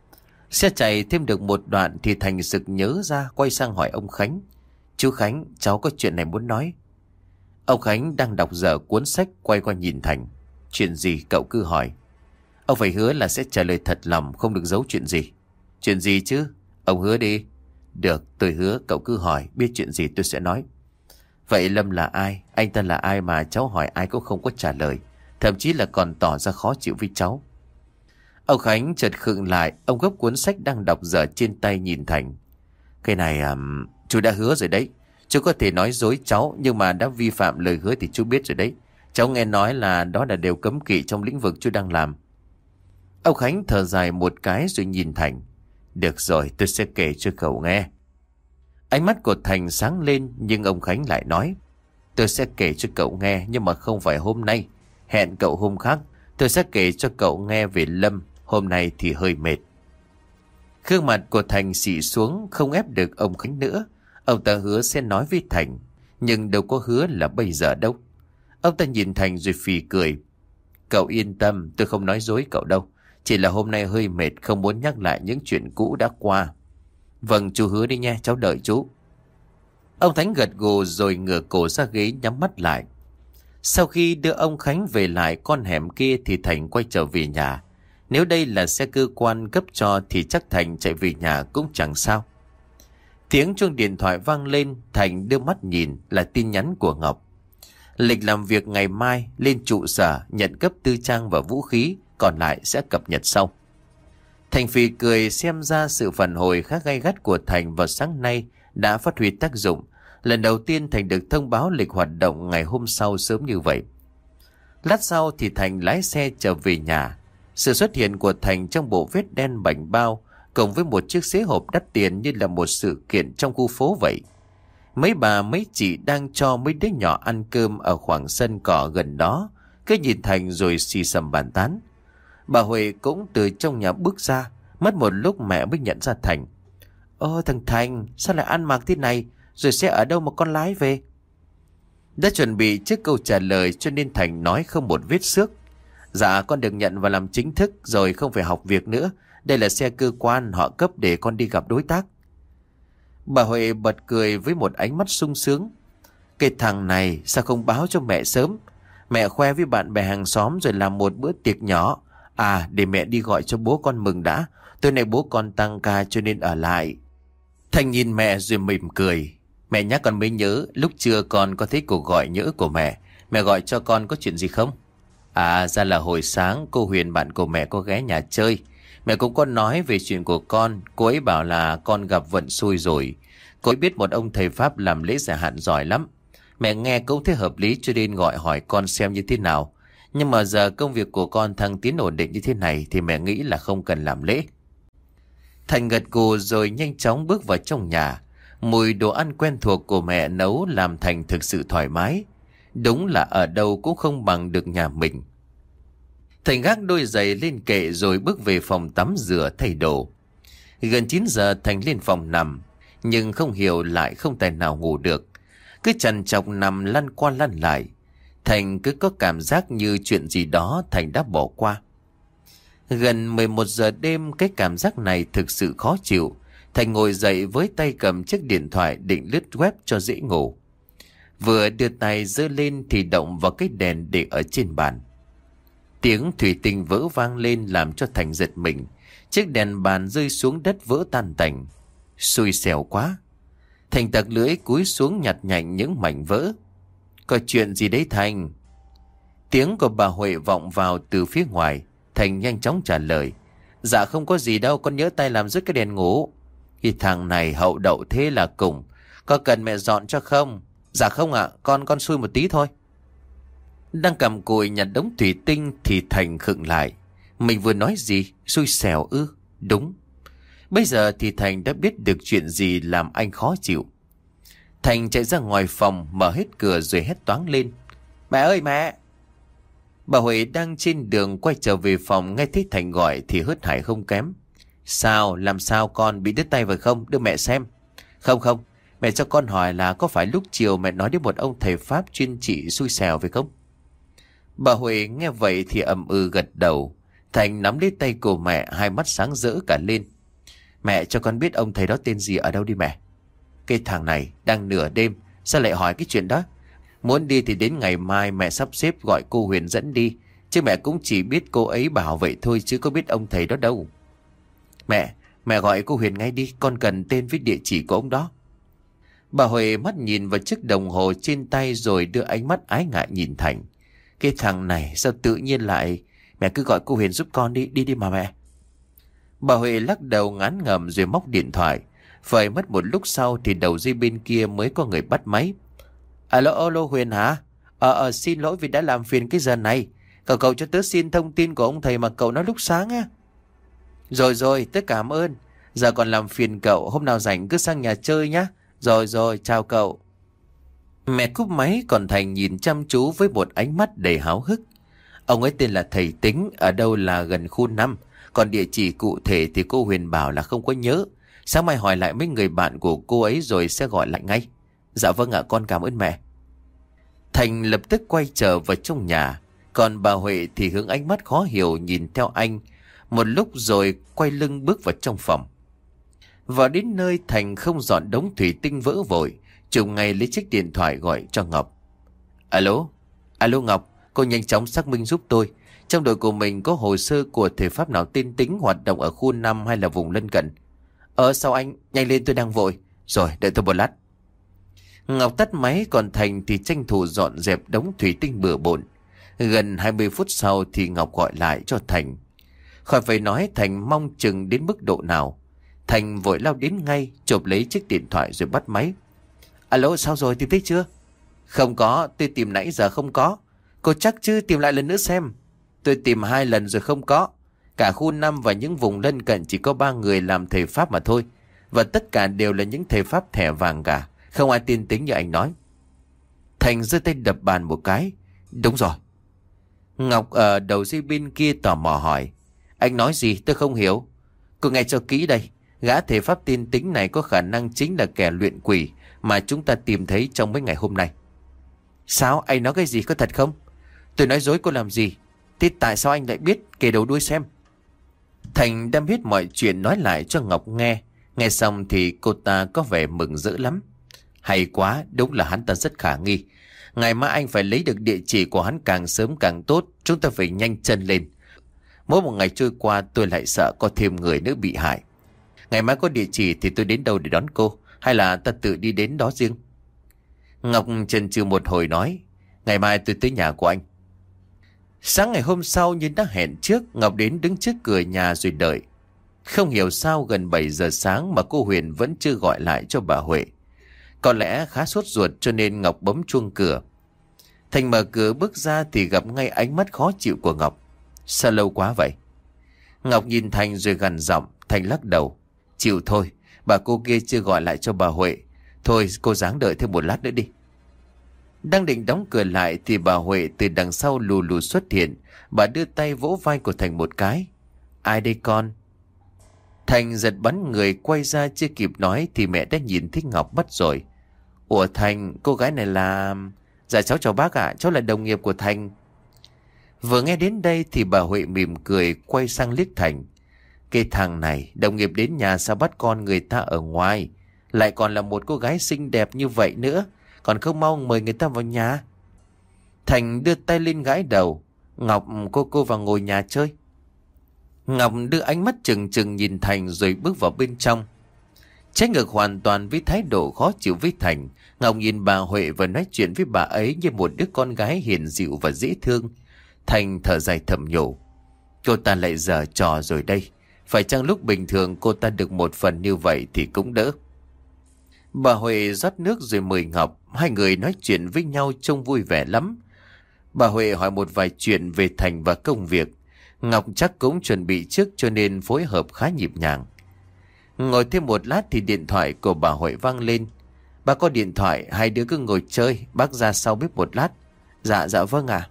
Xe chạy thêm được một đoạn thì Thành sực nhớ ra, quay sang hỏi ông Khánh. Chú Khánh, cháu có chuyện này muốn nói. Ông Khánh đang đọc dở cuốn sách, quay qua nhìn Thành. Chuyện gì cậu cứ hỏi. Ông phải hứa là sẽ trả lời thật lòng, không được giấu chuyện gì. Chuyện gì chứ? Ông hứa đi. Được, tôi hứa, cậu cứ hỏi, biết chuyện gì tôi sẽ nói. Vậy Lâm là ai? Anh ta là ai mà cháu hỏi ai cũng không có trả lời, thậm chí là còn tỏ ra khó chịu với cháu. Ông Khánh chợt khựng lại, ông gấp cuốn sách đang đọc dở trên tay nhìn Thành. Cái này à, chú đã hứa rồi đấy. Chú có thể nói dối cháu, nhưng mà đã vi phạm lời hứa thì chú biết rồi đấy. Cháu nghe nói là đó là điều cấm kỵ trong lĩnh vực chú đang làm. Ông Khánh thở dài một cái rồi nhìn Thành. Được rồi, tôi sẽ kể cho cậu nghe. Ánh mắt của Thành sáng lên, nhưng ông Khánh lại nói. Tôi sẽ kể cho cậu nghe, nhưng mà không phải hôm nay. Hẹn cậu hôm khác, tôi sẽ kể cho cậu nghe về Lâm. Hôm nay thì hơi mệt. Gương mặt của Thành xị xuống, không ép được ông Khánh nữa. Ông ta hứa sẽ nói với Thành, nhưng đâu có hứa là bây giờ đâu. Ông ta nhìn Thành rồi phì cười. Cậu yên tâm, tôi không nói dối cậu đâu. Chỉ là hôm nay hơi mệt, không muốn nhắc lại những chuyện cũ đã qua. Vâng, chú hứa đi nha, cháu đợi chú. Ông Thánh gật gù rồi ngửa cổ ra ghế nhắm mắt lại. Sau khi đưa ông Khánh về lại con hẻm kia thì Thành quay trở về nhà. Nếu đây là xe cơ quan cấp cho thì chắc Thành chạy về nhà cũng chẳng sao. Tiếng chuông điện thoại vang lên, Thành đưa mắt nhìn là tin nhắn của Ngọc. Lịch làm việc ngày mai, lên trụ sở nhận cấp tư trang và vũ khí, còn lại sẽ cập nhật sau. Thành phì cười, xem ra sự phản hồi khá gay gắt của Thành vào sáng nay đã phát huy tác dụng. Lần đầu tiên Thành được thông báo lịch hoạt động ngày hôm sau sớm như vậy. Lát sau thì Thành lái xe trở về nhà. Sự xuất hiện của Thành trong bộ vest đen bảnh bao cộng với một chiếc xế hộp đắt tiền như là một sự kiện trong khu phố vậy. Mấy bà mấy chị đang cho mấy đứa nhỏ ăn cơm ở khoảng sân cỏ gần đó, cứ nhìn Thành rồi xì xầm bàn tán. Bà Huệ cũng từ trong nhà bước ra, mất một lúc mẹ mới nhận ra Thành. Ơ thằng Thành, sao lại ăn mặc thế này, rồi xe ở đâu mà con lái về? Đã chuẩn bị trước câu trả lời cho nên Thành nói không một vết xước. Dạ con được nhận vào làm chính thức rồi, không phải học việc nữa. Đây là xe cơ quan họ cấp để con đi gặp đối tác. Bà Huệ bật cười với một ánh mắt sung sướng. Cái thằng này sao không báo cho mẹ sớm? Mẹ khoe với bạn bè hàng xóm rồi làm một bữa tiệc nhỏ. À, để mẹ đi gọi cho bố con mừng đã. Tối nay bố con tăng ca cho nên ở lại. Thành nhìn mẹ rồi mỉm cười. Mẹ nhắc con mới nhớ, lúc trưa con có thấy cuộc gọi nhỡ của mẹ. Mẹ gọi cho con có chuyện gì không? À, ra là hồi sáng cô Huyền bạn của mẹ có ghé nhà chơi. Mẹ cũng có nói về chuyện của con. Cô ấy bảo là con gặp vận xui rồi. Cô ấy biết một ông thầy Pháp làm lễ giải hạn giỏi lắm. Mẹ nghe cũng thấy hợp lý cho nên gọi hỏi con xem như thế nào. Nhưng mà giờ công việc của con thăng tiến ổn định như thế này thì mẹ nghĩ là không cần làm lễ. Thành gật gù rồi nhanh chóng bước vào trong nhà. Mùi đồ ăn quen thuộc của mẹ nấu làm Thành thực sự thoải mái. Đúng là ở đâu cũng không bằng được nhà mình. Thành gác đôi giày lên kệ rồi bước về phòng tắm rửa thay đồ. Gần chín giờ Thành lên phòng nằm, nhưng không hiểu lại không tài nào ngủ được. Cứ trằn trọc nằm lăn qua lăn lại. Thành cứ có cảm giác như chuyện gì đó Thành đã bỏ qua. Gần mười một giờ đêm, cái cảm giác này thực sự khó chịu. Thành ngồi dậy với tay cầm chiếc điện thoại định lướt web cho dễ ngủ. Vừa đưa tay giơ lên thì động vào cái đèn để ở trên bàn. Tiếng thủy tinh vỡ vang lên làm cho Thành giật mình. Chiếc đèn bàn rơi xuống đất vỡ tan tành. Xui xẻo quá. Thành tặc lưỡi cúi xuống nhặt nhạnh những mảnh vỡ. Có chuyện gì đấy Thành? Tiếng của bà Huệ vọng vào từ phía ngoài. Thành nhanh chóng trả lời. Dạ không có gì đâu, con nhớ tay làm rớt cái đèn ngủ. Thì thằng này hậu đậu thế là cùng. Có cần mẹ dọn cho không? Dạ không ạ, con con xui một tí thôi. Đang cầm cùi nhặt đống thủy tinh thì Thành khựng lại. Mình vừa nói gì? Xui xẻo ư? Đúng. Bây giờ thì Thành đã biết được chuyện gì làm anh khó chịu. Thành chạy ra ngoài phòng, mở hết cửa rồi hét toáng lên. Mẹ ơi mẹ! Bà Huệ đang trên đường quay trở về phòng, nghe thấy Thành gọi thì hớt hải không kém. Sao? Làm sao con bị đứt tay phải không? Đưa mẹ xem. Không không, Mẹ cho con hỏi là có phải lúc chiều mẹ nói đến một ông thầy Pháp chuyên trị xui xẻo phải không? Bà Huệ nghe vậy thì ậm ừ gật đầu. Thành nắm lấy tay của mẹ, hai mắt sáng rỡ cả lên. Mẹ cho con biết ông thầy đó tên gì, ở đâu đi mẹ? Cái thằng này đang nửa đêm sao lại hỏi cái chuyện đó? Muốn đi thì đến ngày mai mẹ sắp xếp gọi cô Huyền dẫn đi. Chứ mẹ cũng chỉ biết cô ấy bảo vậy thôi, chứ có biết ông thầy đó đâu. Mẹ, mẹ gọi cô Huyền ngay đi, con cần tên với địa chỉ của ông đó. Bà Huệ mắt nhìn vào chiếc đồng hồ trên tay rồi đưa ánh mắt ái ngại nhìn Thành. Cái thằng này sao tự nhiên lại... Mẹ cứ gọi cô Huyền giúp con đi, đi đi mà mẹ. Bà Huệ lắc đầu ngán ngẩm rồi móc điện thoại. Phải mất một lúc sau thì đầu dây bên kia mới có người bắt máy. Alo, alo Huyền hả? Ờ, ờ, xin lỗi vì đã làm phiền cái giờ này. Cậu cậu cho tớ xin thông tin của ông thầy mà cậu nói lúc sáng á. Rồi rồi, tớ cảm ơn. Giờ còn làm phiền cậu, hôm nào rảnh cứ sang nhà chơi nhá. Rồi rồi, chào cậu. Mẹ cúp máy, còn Thành nhìn chăm chú với một ánh mắt đầy háo hức. Ông ấy tên là thầy Tính, ở đâu là gần khu năm. Còn địa chỉ cụ thể thì cô Huyền bảo là không có nhớ. Sáng mai hỏi lại mấy người bạn của cô ấy rồi sẽ gọi lại ngay. Dạ vâng ạ, con cảm ơn mẹ. Thành lập tức quay trở vào trong nhà. Còn bà Huệ thì hướng ánh mắt khó hiểu nhìn theo anh. Một lúc rồi quay lưng bước vào trong phòng. Vào đến nơi, Thành không dọn đống thủy tinh vỡ vội, trùng ngay lấy chiếc điện thoại gọi cho Ngọc. Alo, alo Ngọc, cô nhanh chóng xác minh giúp tôi. Trong đội của mình có hồ sơ của thầy Pháp nào tên Tính hoạt động ở khu năm hay là vùng lân cận? Ờ sao anh, nhanh lên tôi đang vội. Rồi, đợi tôi một lát. Ngọc tắt máy, còn Thành thì tranh thủ dọn dẹp đống thủy tinh bừa bộn. Gần hai mươi phút sau thì Ngọc gọi lại cho Thành. Khỏi phải nói Thành mong chừng đến mức độ nào. Thành vội lao đến ngay, chộp lấy chiếc điện thoại rồi bắt máy. Alo, sao rồi, tìm thấy chưa? Không có, tôi tìm nãy giờ không có. Cô chắc chứ, tìm lại lần nữa xem. Tôi tìm hai lần rồi không có. Cả khu năm và những vùng lân cận chỉ có ba người làm thầy Pháp mà thôi. Và tất cả đều là những thầy Pháp thẻ vàng cả. Không ai tin Tính như anh nói. Thành giơ tay đập bàn một cái. Đúng rồi. Ngọc ở đầu dây bên kia tò mò hỏi. Anh nói gì tôi không hiểu. Cô nghe cho kỹ đây. Gã thầy Pháp tin Tính này có khả năng chính là kẻ luyện quỷ mà chúng ta tìm thấy trong mấy ngày hôm nay. Sao? Anh nói cái gì, có thật không? Tôi nói dối cô làm gì? Thế tại sao anh lại biết? Kể đầu đuôi xem. Thành đem hết mọi chuyện nói lại cho Ngọc nghe. Nghe xong thì cô ta có vẻ mừng rỡ lắm. Hay quá, đúng là hắn ta rất khả nghi. Ngày mai anh phải lấy được địa chỉ của hắn càng sớm càng tốt. Chúng ta phải nhanh chân lên. Mỗi một ngày trôi qua tôi lại sợ có thêm người nữa bị hại. Ngày mai có địa chỉ thì tôi đến đâu để đón cô? Hay là ta tự đi đến đó riêng? Ngọc chần chừ một hồi nói. Ngày mai tôi tới nhà của anh. Sáng ngày hôm sau như đã hẹn trước, Ngọc đến đứng trước cửa nhà rồi đợi. Không hiểu sao gần bảy giờ sáng mà cô Huyền vẫn chưa gọi lại cho bà Huệ. Có lẽ khá sốt ruột cho nên Ngọc bấm chuông cửa. Thành mở cửa bước ra thì gặp ngay ánh mắt khó chịu của Ngọc. Sao lâu quá vậy? Ngọc nhìn Thành rồi gằn giọng. Thành lắc đầu. Chịu thôi, bà cô kia chưa gọi lại cho bà Huệ. Thôi cô ráng đợi thêm một lát nữa đi. Đang định đóng cửa lại thì bà Huệ từ đằng sau lù lù xuất hiện. Bà đưa tay vỗ vai của Thành một cái. Ai đây con? Thành giật bắn người quay ra, chưa kịp nói thì mẹ đã nhìn thấy Ngọc mất rồi. Ủa Thành, cô gái này là... Dạ cháu chào bác ạ, cháu là đồng nghiệp của Thành. Vừa nghe đến đây thì bà Huệ mỉm cười quay sang liếc Thành. Cái thằng này, đồng nghiệp đến nhà sao bắt con người ta ở ngoài. Lại còn là một cô gái xinh đẹp như vậy nữa. Còn không mau mời người ta vào nhà. Thành đưa tay lên gãi đầu. Ngọc, cô cô vào ngồi nhà chơi. Ngọc đưa ánh mắt chừng chừng nhìn Thành rồi bước vào bên trong. Trái ngược hoàn toàn với thái độ khó chịu với Thành, Ngọc nhìn bà Huệ và nói chuyện với bà ấy như một đứa con gái hiền dịu và dễ thương. Thành thở dài thầm nhủ. Cô ta lại giở trò rồi đây. Phải chăng lúc bình thường cô ta được một phần như vậy thì cũng đỡ. Bà Huệ rót nước rồi mời Ngọc. Hai người nói chuyện với nhau trông vui vẻ lắm. Bà Huệ hỏi một vài chuyện về Thành và công việc. Ngọc chắc cũng chuẩn bị trước cho nên phối hợp khá nhịp nhàng. Ngồi thêm một lát thì điện thoại của bà Huệ vang lên. Bác có điện thoại, hai đứa cứ ngồi chơi, bác ra sau bếp một lát. Dạ dạ vâng ạ.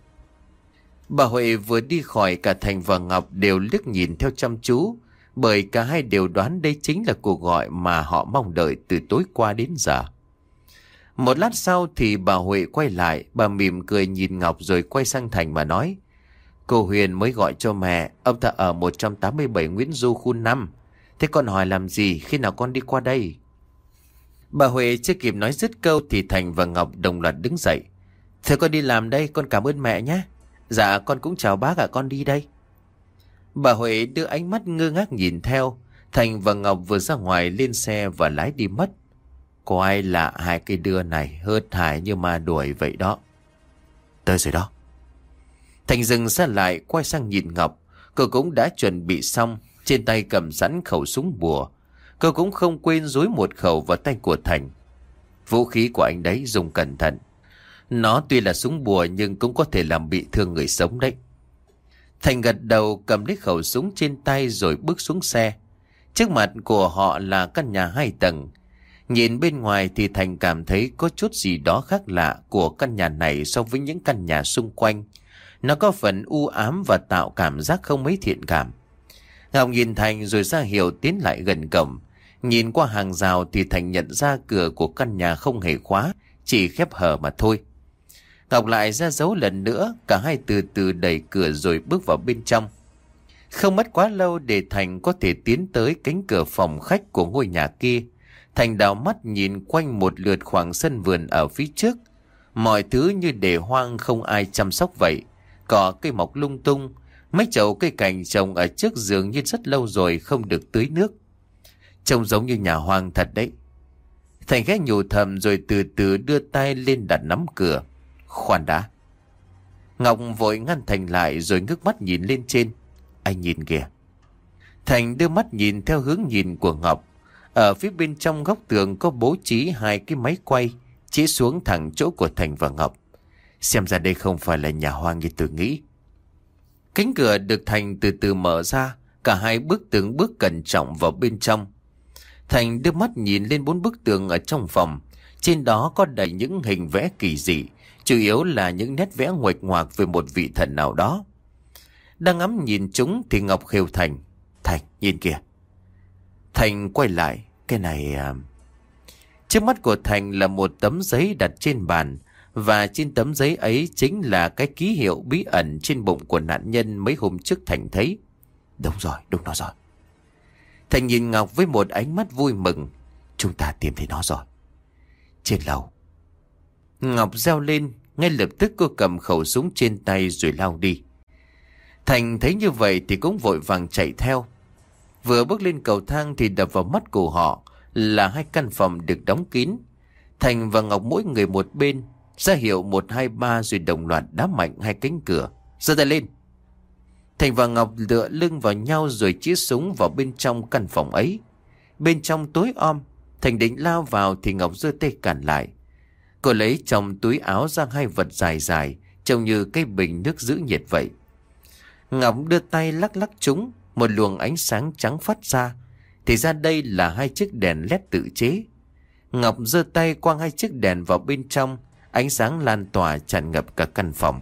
Bà Huệ vừa đi khỏi, cả Thành và Ngọc đều liếc nhìn theo chăm chú, bởi cả hai đều đoán đây chính là cuộc gọi mà họ mong đợi từ tối qua đến giờ. Một lát sau thì bà Huệ quay lại, bà mỉm cười nhìn Ngọc rồi quay sang Thành mà nói: Cô Huyền mới gọi cho mẹ, ông ta ở một trăm tám mươi bảy Nguyễn Du khu năm. Thế con hỏi làm gì, khi nào con đi qua đây? Bà Huệ chưa kịp nói dứt câu thì Thành và Ngọc đồng loạt đứng dậy. Thôi con đi làm đây, con cảm ơn mẹ nhé. Dạ con cũng chào bác ạ, con đi đây. Bà Huệ đưa ánh mắt ngơ ngác nhìn theo. Thành và Ngọc vừa ra ngoài lên xe và lái đi mất. Có ai lạ hai cái đứa này hớt hải như ma đuổi vậy đó. Tới rồi đó. Thành dừng xe lại quay sang nhìn Ngọc. Cô cũng đã chuẩn bị xong, trên tay cầm sẵn khẩu súng bùa. Cô cũng không quên dối một khẩu vào tay của Thành. Vũ khí của anh đấy dùng cẩn thận. Nó tuy là súng bùa nhưng cũng có thể làm bị thương người sống đấy. Thành gật đầu cầm lấy khẩu súng trên tay rồi bước xuống xe. Trước mặt của họ là căn nhà hai tầng. Nhìn bên ngoài thì Thành cảm thấy có chút gì đó khác lạ của căn nhà này so với những căn nhà xung quanh. Nó có phần u ám và tạo cảm giác không mấy thiện cảm. Ngọc nhìn Thành rồi ra hiệu tiến lại gần cổng. Nhìn qua hàng rào thì Thành nhận ra cửa của căn nhà không hề khóa, chỉ khép hờ mà thôi. Ngọc lại ra dấu lần nữa, cả hai từ từ đẩy cửa rồi bước vào bên trong. Không mất quá lâu để Thành có thể tiến tới cánh cửa phòng khách của ngôi nhà kia. Thành đảo mắt nhìn quanh một lượt khoảng sân vườn ở phía trước. Mọi thứ như để hoang không ai chăm sóc vậy. Cỏ cây mọc lung tung, mấy chậu cây cảnh trồng ở trước giường như rất lâu rồi không được tưới nước. Trông giống như nhà hoang thật đấy. Thành khẽ nhủ thầm rồi từ từ đưa tay lên đặt nắm cửa. Khoan đã. Ngọc vội ngăn Thành lại rồi ngước mắt nhìn lên trên. Anh nhìn kìa. Thành đưa mắt nhìn theo hướng nhìn của Ngọc. Ở phía bên trong góc tường có bố trí hai cái máy quay chỉ xuống thẳng chỗ của Thành và Ngọc. Xem ra đây không phải là nhà hoang như tôi nghĩ. Cánh cửa được Thành từ từ mở ra. Cả hai bước từng bước cẩn trọng vào bên trong. Thành đưa mắt nhìn lên bốn bức tường ở trong phòng. Trên đó có đầy những hình vẽ kỳ dị, chủ yếu là những nét vẽ nguệch ngoạc về một vị thần nào đó. Đang ngắm nhìn chúng thì Ngọc khều Thành. Thành, nhìn kìa. Thành quay lại. Cái này... À... Trước mắt của Thành là một tấm giấy đặt trên bàn. Và trên tấm giấy ấy chính là cái ký hiệu bí ẩn trên bụng của nạn nhân mấy hôm trước Thành thấy. Đúng rồi, đúng nó rồi. Thành nhìn Ngọc với một ánh mắt vui mừng. Chúng ta tìm thấy nó rồi. Trên lầu. Ngọc reo lên. Ngay lập tức cô cầm khẩu súng trên tay rồi lao đi. Thành thấy như vậy thì cũng vội vàng chạy theo. Vừa bước lên cầu thang thì đập vào mắt của họ là hai căn phòng được đóng kín. Thành và Ngọc mỗi người một bên, ra hiệu một hai ba rồi đồng loạt đá mạnh hai cánh cửa. Giơ tay lên. Thành và Ngọc dựa lưng vào nhau rồi chĩa súng vào bên trong căn phòng ấy. Bên trong tối om, Thành định lao vào thì Ngọc giơ tay cản lại. Cô lấy trong túi áo ra hai vật dài dài, trông như cái bình nước giữ nhiệt vậy. Ngọc đưa tay lắc lắc chúng, một luồng ánh sáng trắng phát ra. Thì ra đây là hai chiếc đèn led tự chế. Ngọc giơ tay quăng hai chiếc đèn vào bên trong, ánh sáng lan tỏa tràn ngập cả căn phòng.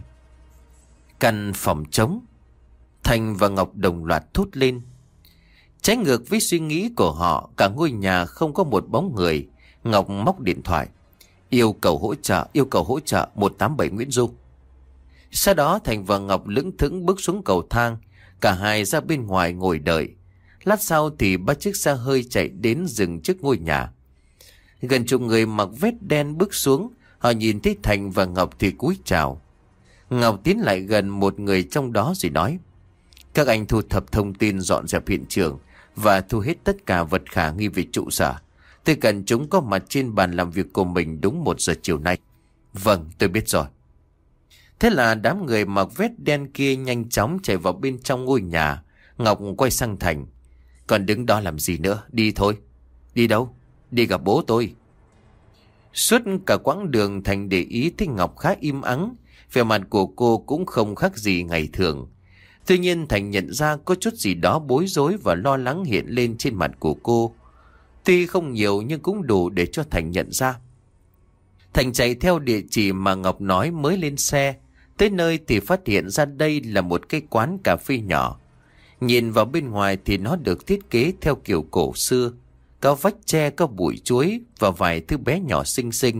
Căn phòng trống. Thành và Ngọc đồng loạt thốt lên. Trái ngược với suy nghĩ của họ, cả ngôi nhà không có một bóng người. Ngọc móc điện thoại. Yêu cầu hỗ trợ, yêu cầu hỗ trợ một tám bảy Nguyễn Du. Sau đó Thành và Ngọc lững thững bước xuống cầu thang. Cả hai ra bên ngoài ngồi đợi. Lát sau thì ba chiếc xe hơi chạy đến dừng trước ngôi nhà. Gần chục người mặc vest đen bước xuống. Họ nhìn thấy Thành và Ngọc thì cúi chào. Ngọc tiến lại gần một người trong đó rồi nói. Các anh thu thập thông tin dọn dẹp hiện trường và thu hết tất cả vật khả nghi về trụ sở. Tôi cần chúng có mặt trên bàn làm việc của mình đúng một giờ chiều nay. Vâng, tôi biết rồi. Thế là đám người mặc vest đen kia nhanh chóng chạy vào bên trong ngôi nhà. Ngọc quay sang Thành. Còn đứng đó làm gì nữa, đi thôi. Đi đâu? Đi gặp bố tôi. Suốt cả quãng đường Thành để ý thấy Ngọc khá im ắng. Vẻ mặt của cô cũng không khác gì ngày thường. Tuy nhiên Thành nhận ra có chút gì đó bối rối và lo lắng hiện lên trên mặt của cô. Tuy không nhiều nhưng cũng đủ để cho Thành nhận ra. Thành chạy theo địa chỉ mà Ngọc nói mới lên xe. Tới nơi thì phát hiện ra đây là một cái quán cà phê nhỏ. Nhìn vào bên ngoài thì nó được thiết kế theo kiểu cổ xưa. Có vách tre, có bụi chuối và vài thứ bé nhỏ xinh xinh.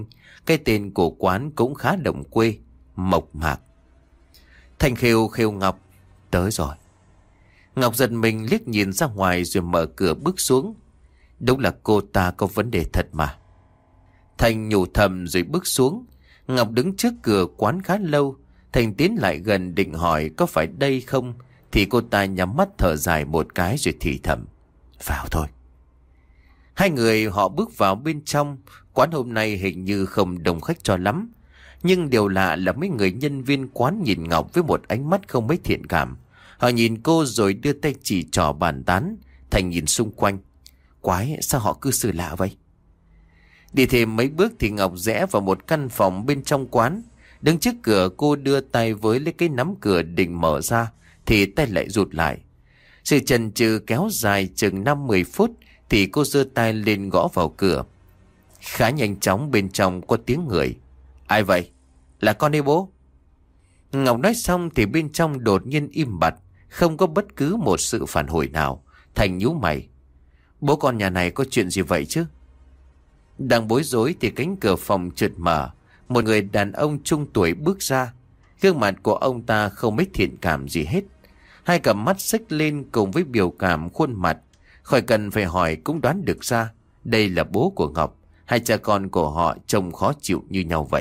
Cái tên của quán cũng khá đồng quê, Mộc Mạc. Thành khều khều Ngọc, tới rồi. Ngọc giật mình liếc nhìn ra ngoài rồi mở cửa bước xuống. Đúng là cô ta có vấn đề thật mà. Thành nhủ thầm rồi bước xuống. Ngọc đứng trước cửa quán khá lâu. Thành tiến lại gần định hỏi có phải đây không, thì cô ta nhắm mắt thở dài một cái rồi thì thầm: vào thôi. Hai người họ bước vào bên trong. Quán hôm nay hình như không đông khách cho lắm. Nhưng điều lạ là mấy người nhân viên quán nhìn Ngọc với một ánh mắt không mấy thiện cảm. Họ nhìn cô rồi đưa tay chỉ trỏ bàn tán. Thành nhìn xung quanh. Quái, sao họ cư xử lạ vậy? Đi thêm mấy bước thì Ngọc rẽ vào một căn phòng bên trong quán. Đứng trước cửa, cô đưa tay với lấy cái nắm cửa định mở ra thì tay lại rụt lại. Sự chần chừ kéo dài chừng năm mười phút thì cô giơ tay lên gõ vào cửa. Khá nhanh chóng bên trong có tiếng người. Ai vậy? Là con đây bố. Ngọc nói xong thì bên trong đột nhiên im bặt, không có bất cứ một sự phản hồi nào. Thành nhíu mày. Bố con nhà này có chuyện gì vậy chứ? Đang bối rối thì cánh cửa phòng chợt mở. Một người đàn ông trung tuổi bước ra. Gương mặt của ông ta không mấy thiện cảm gì hết. Hai cặp mắt xích lên cùng với biểu cảm khuôn mặt. Khỏi cần phải hỏi cũng đoán được ra. Đây là bố của Ngọc. Hai cha con của họ trông khó chịu như nhau vậy.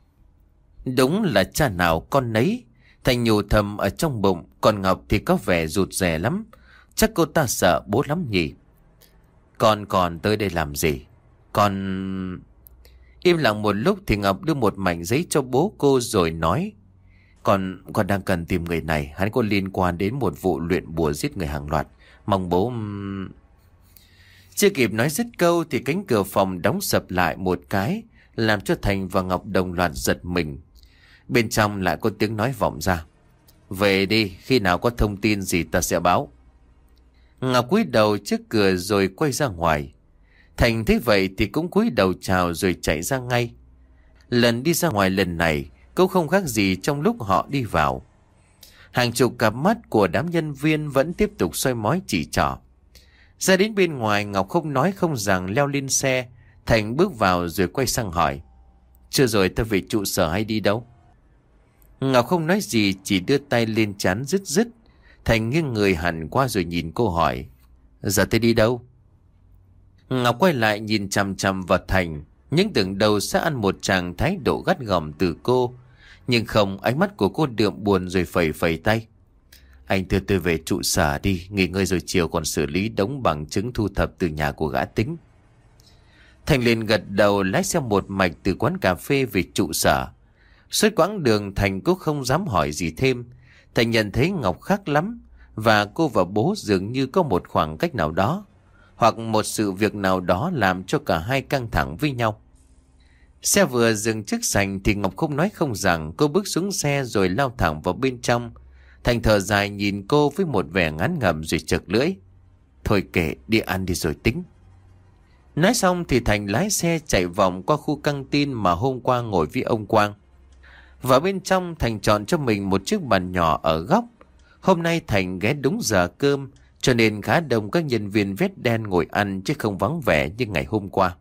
Đúng là cha nào con nấy. Thành nhủ thầm ở trong bụng. Còn Ngọc thì có vẻ rụt rè lắm. Chắc cô ta sợ bố lắm nhỉ. Con còn tới đây làm gì? Con... Im lặng một lúc thì Ngọc đưa một mảnh giấy cho bố cô rồi nói: Con, con đang cần tìm người này. Hắn có liên quan đến một vụ luyện bùa giết người hàng loạt. Mong bố... Chưa kịp nói dứt câu thì cánh cửa phòng đóng sập lại một cái, làm cho Thành và Ngọc đồng loạt giật mình. Bên trong lại có tiếng nói vọng ra: Về đi, khi nào có thông tin gì ta sẽ báo. Ngọc cúi đầu trước cửa rồi quay ra ngoài. Thành thấy vậy thì cũng cúi đầu chào rồi chạy ra ngay. Lần đi ra ngoài lần này cũng không khác gì trong lúc họ đi vào. Hàng chục cặp mắt của đám nhân viên vẫn tiếp tục soi mói chỉ trỏ. Ra đến bên ngoài, Ngọc không nói không rằng leo lên xe. Thành bước vào rồi quay sang hỏi: Chưa rồi, ta về trụ sở hay đi đâu? Ngọc không nói gì, chỉ đưa tay lên trán rứt rứt. Thành nghiêng người hẳn qua rồi nhìn cô hỏi: Giờ tôi đi đâu? Ngọc quay lại nhìn chằm chằm vào Thành, những tưởng đầu sẽ ăn một tràng thái độ gắt gỏng từ cô. Nhưng không, ánh mắt của cô đượm buồn rồi phẩy phẩy tay: Anh đưa tôi về trụ sở đi, nghỉ ngơi rồi chiều còn xử lý đống bằng chứng thu thập từ nhà của gã Tính. Thành liền gật đầu lái xe một mạch từ quán cà phê về trụ sở. Suốt quãng đường Thành cũng không dám hỏi gì thêm. Thành nhận thấy Ngọc khác lắm, và cô và bố dường như có một khoảng cách nào đó, hoặc một sự việc nào đó làm cho cả hai căng thẳng với nhau. Xe vừa dừng trước sảnh thì Ngọc không nói không rằng, cô bước xuống xe rồi lao thẳng vào bên trong. Thành thở dài nhìn cô với một vẻ ngán ngẩm rồi chực lưỡi: Thôi kệ, đi ăn đi rồi tính. Nói xong thì Thành lái xe chạy vòng qua khu căng tin mà hôm qua ngồi với ông Quang. Vào bên trong, Thành chọn cho mình một chiếc bàn nhỏ ở góc. Hôm nay Thành ghé đúng giờ cơm, cho nên khá đông các nhân viên vest đen ngồi ăn chứ không vắng vẻ như ngày hôm qua.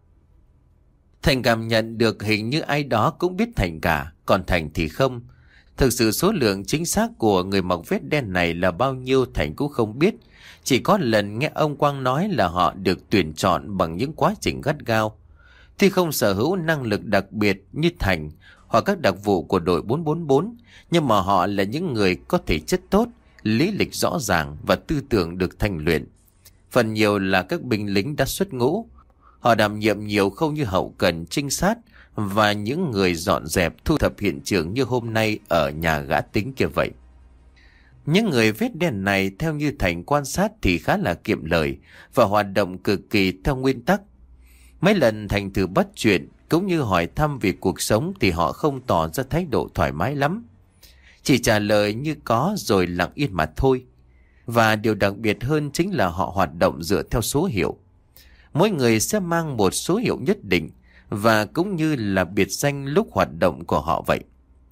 Thành cảm nhận được hình như ai đó cũng biết Thành cả, còn Thành thì không. Thực sự số lượng chính xác của người mặc vest đen này là bao nhiêu Thành cũng không biết. Chỉ có lần nghe ông Quang nói là họ được tuyển chọn bằng những quá trình gắt gao. Tuy không sở hữu năng lực đặc biệt như Thành hoặc các đặc vụ của đội bốn bốn bốn, nhưng mà họ là những người có thể chất tốt, lý lịch rõ ràng và tư tưởng được thanh luyện. Phần nhiều là các binh lính đã xuất ngũ. Họ đảm nhiệm nhiều khâu như hậu cần, trinh sát và những người dọn dẹp thu thập hiện trường như hôm nay ở nhà gã Tính kia vậy. Những người vest đen này theo như Thành quan sát thì khá là kiệm lời và hoạt động cực kỳ theo nguyên tắc. Mấy lần Thành thử bắt chuyện cũng như hỏi thăm về cuộc sống thì họ không tỏ ra thái độ thoải mái lắm. Chỉ trả lời như có rồi lặng yên mà thôi. Và điều đặc biệt hơn chính là họ hoạt động dựa theo số hiệu. Mỗi người sẽ mang một số hiệu nhất định và cũng như là biệt danh lúc hoạt động của họ vậy.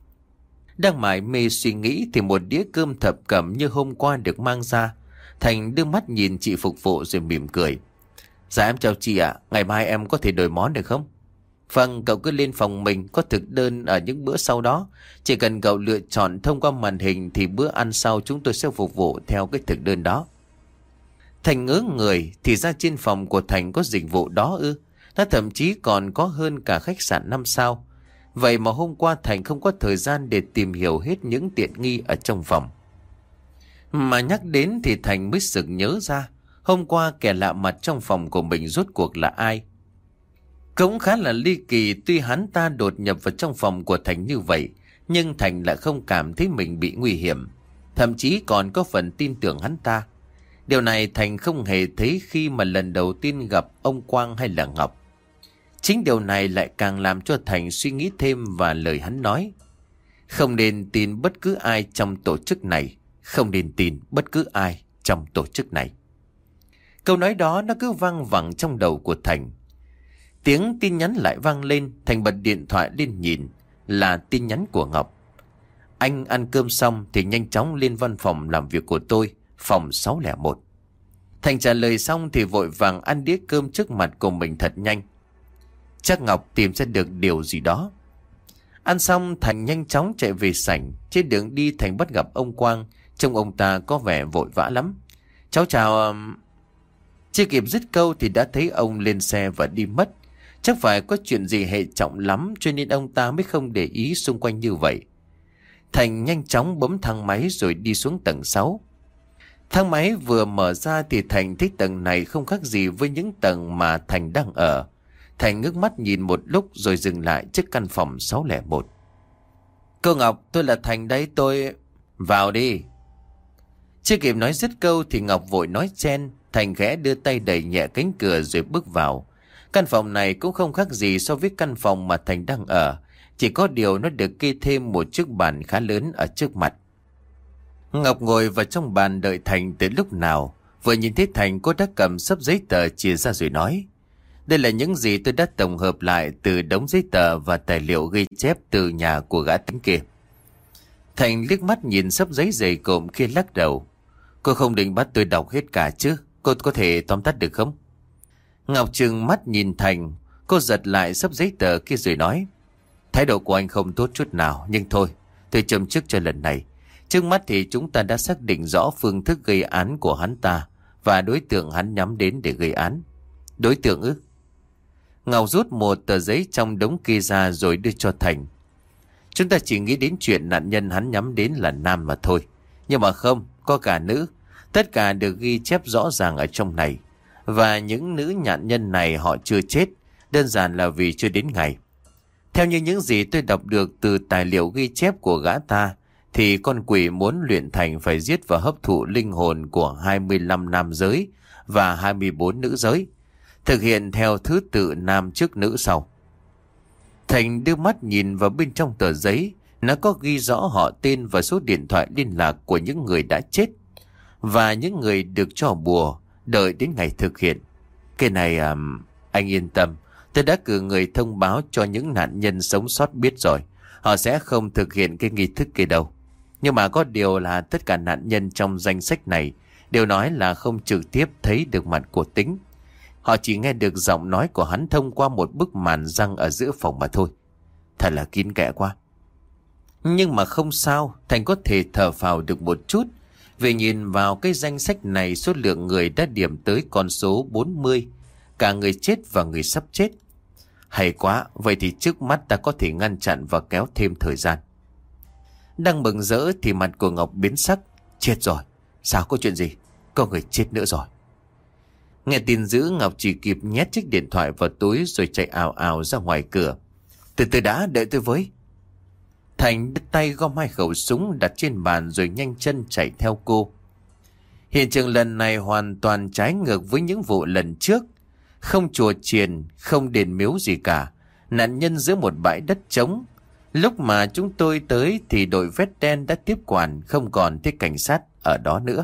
Đang mải mê suy nghĩ thì một đĩa cơm thập cẩm như hôm qua được mang ra. Thành đưa mắt nhìn chị phục vụ rồi mỉm cười: Dạ em chào chị ạ, ngày mai em có thể đổi món được không? Vâng, cậu cứ lên phòng mình, có thực đơn ở những bữa sau đó. Chỉ cần cậu lựa chọn thông qua màn hình thì bữa ăn sau chúng tôi sẽ phục vụ theo cái thực đơn đó. Thành ngớ người, thì ra trên phòng của Thành có dịch vụ đó ư? Nó thậm chí còn có hơn cả khách sạn năm sao. Vậy mà hôm qua Thành không có thời gian để tìm hiểu hết những tiện nghi ở trong phòng. Mà nhắc đến thì Thành mới sực nhớ ra, hôm qua kẻ lạ mặt trong phòng của mình rốt cuộc là ai. Cũng khá là ly kỳ, tuy hắn ta đột nhập vào trong phòng của Thành như vậy, nhưng Thành lại không cảm thấy mình bị nguy hiểm, thậm chí còn có phần tin tưởng hắn ta. Điều này Thành không hề thấy khi mà lần đầu tiên gặp ông Quang hay là Ngọc. Chính điều này lại càng làm cho Thành suy nghĩ thêm vào lời hắn nói. Không nên tin bất cứ ai trong tổ chức này. Không nên tin bất cứ ai trong tổ chức này. Câu nói đó nó cứ vang vẳng trong đầu của Thành. Tiếng tin nhắn lại vang lên. Thành bật điện thoại lên nhìn. Là tin nhắn của Ngọc. Anh ăn cơm xong thì nhanh chóng lên văn phòng làm việc của tôi, phòng sáu không một. Thành trả lời xong thì vội vàng ăn đĩa cơm trước mặt của mình thật nhanh. Chắc Ngọc tìm ra được điều gì đó. Ăn xong Thành nhanh chóng chạy về sảnh. Trên đường đi Thành bắt gặp ông Quang. Trông ông ta có vẻ vội vã lắm. Cháu chào... Chưa kịp dứt câu thì đã thấy ông lên xe và đi mất. Chắc phải có chuyện gì hệ trọng lắm, cho nên ông ta mới không để ý xung quanh như vậy. Thành nhanh chóng bấm thang máy rồi đi xuống tầng sáu. Thang máy vừa mở ra thì Thành thấy tầng này không khác gì với những tầng mà Thành đang ở. Thành ngước mắt nhìn một lúc rồi dừng lại trước căn phòng sáu không một. Cô Ngọc, tôi là Thành đấy, tôi... Vào đi. Chưa kịp nói dứt câu thì Ngọc vội nói chen. Thành khẽ đưa tay đẩy nhẹ cánh cửa rồi bước vào. Căn phòng này cũng không khác gì so với căn phòng mà Thành đang ở. Chỉ có điều nó được kê thêm một chiếc bàn khá lớn ở trước mặt. Ngọc ngồi vào trong bàn đợi Thành từ lúc nào. Vừa nhìn thấy Thành, cô đã cầm xấp giấy tờ chia ra rồi nói. Đây là những gì tôi đã tổng hợp lại từ đống giấy tờ và tài liệu ghi chép từ nhà của gã tính kia. Thành liếc mắt nhìn xấp giấy dày cộm kia lắc đầu. Cô không định bắt tôi đọc hết cả chứ? Cô có thể tóm tắt được không? Ngọc trừng mắt nhìn Thành. Cô giật lại xấp giấy tờ kia rồi nói. Thái độ của anh không tốt chút nào. Nhưng thôi, tôi châm chức cho lần này. Trước mắt thì chúng ta đã xác định rõ phương thức gây án của hắn ta và đối tượng hắn nhắm đến để gây án. Đối tượng ư? Ngọc rút một tờ giấy trong đống kia ra rồi đưa cho Thành. Chúng ta chỉ nghĩ đến chuyện nạn nhân hắn nhắm đến là nam mà thôi. Nhưng mà không, có cả nữ. Tất cả được ghi chép rõ ràng ở trong này. Và những nữ nạn nhân này họ chưa chết, đơn giản là vì chưa đến ngày. Theo như những gì tôi đọc được từ tài liệu ghi chép của gã ta, thì con quỷ muốn luyện thành phải giết và hấp thụ linh hồn của hai mươi lăm nam giới và hai mươi bốn nữ giới, thực hiện theo thứ tự nam trước nữ sau. Thành đưa mắt nhìn vào bên trong tờ giấy. Nó có ghi rõ họ tên và số điện thoại liên lạc của những người đã chết và những người được cho bùa đợi đến ngày thực hiện. Cái này à, anh yên tâm. Tôi đã cử người thông báo cho những nạn nhân sống sót biết rồi. Họ sẽ không thực hiện cái nghi thức kia đâu. Nhưng mà có điều là tất cả nạn nhân trong danh sách này đều nói là không trực tiếp thấy được mặt của Tính. Họ chỉ nghe được giọng nói của hắn thông qua một bức màn răng ở giữa phòng mà thôi. Thật là kín kẽ quá. Nhưng mà không sao, Thành có thể thở phào được một chút. Vì nhìn vào cái danh sách này, số lượng người đã điểm tới con số bốn mươi. Cả người chết và người sắp chết. Hay quá, vậy thì trước mắt ta có thể ngăn chặn và kéo thêm thời gian. Đang mừng rỡ thì mặt của Ngọc biến sắc. Chết rồi, sao có chuyện gì? Có người chết nữa rồi. Nghe tin dữ, Ngọc chỉ kịp nhét chiếc điện thoại vào túi rồi chạy ào ào ra ngoài cửa. Từ từ đã, đợi tôi với. Thành đứt tay gom hai khẩu súng đặt trên bàn rồi nhanh chân chạy theo cô. Hiện trường lần này hoàn toàn trái ngược với những vụ lần trước. Không chùa chiền, không đền miếu gì cả. Nạn nhân giữa một bãi đất trống. Lúc mà chúng tôi tới thì đội vét đen đã tiếp quản, không còn thấy cảnh sát ở đó nữa.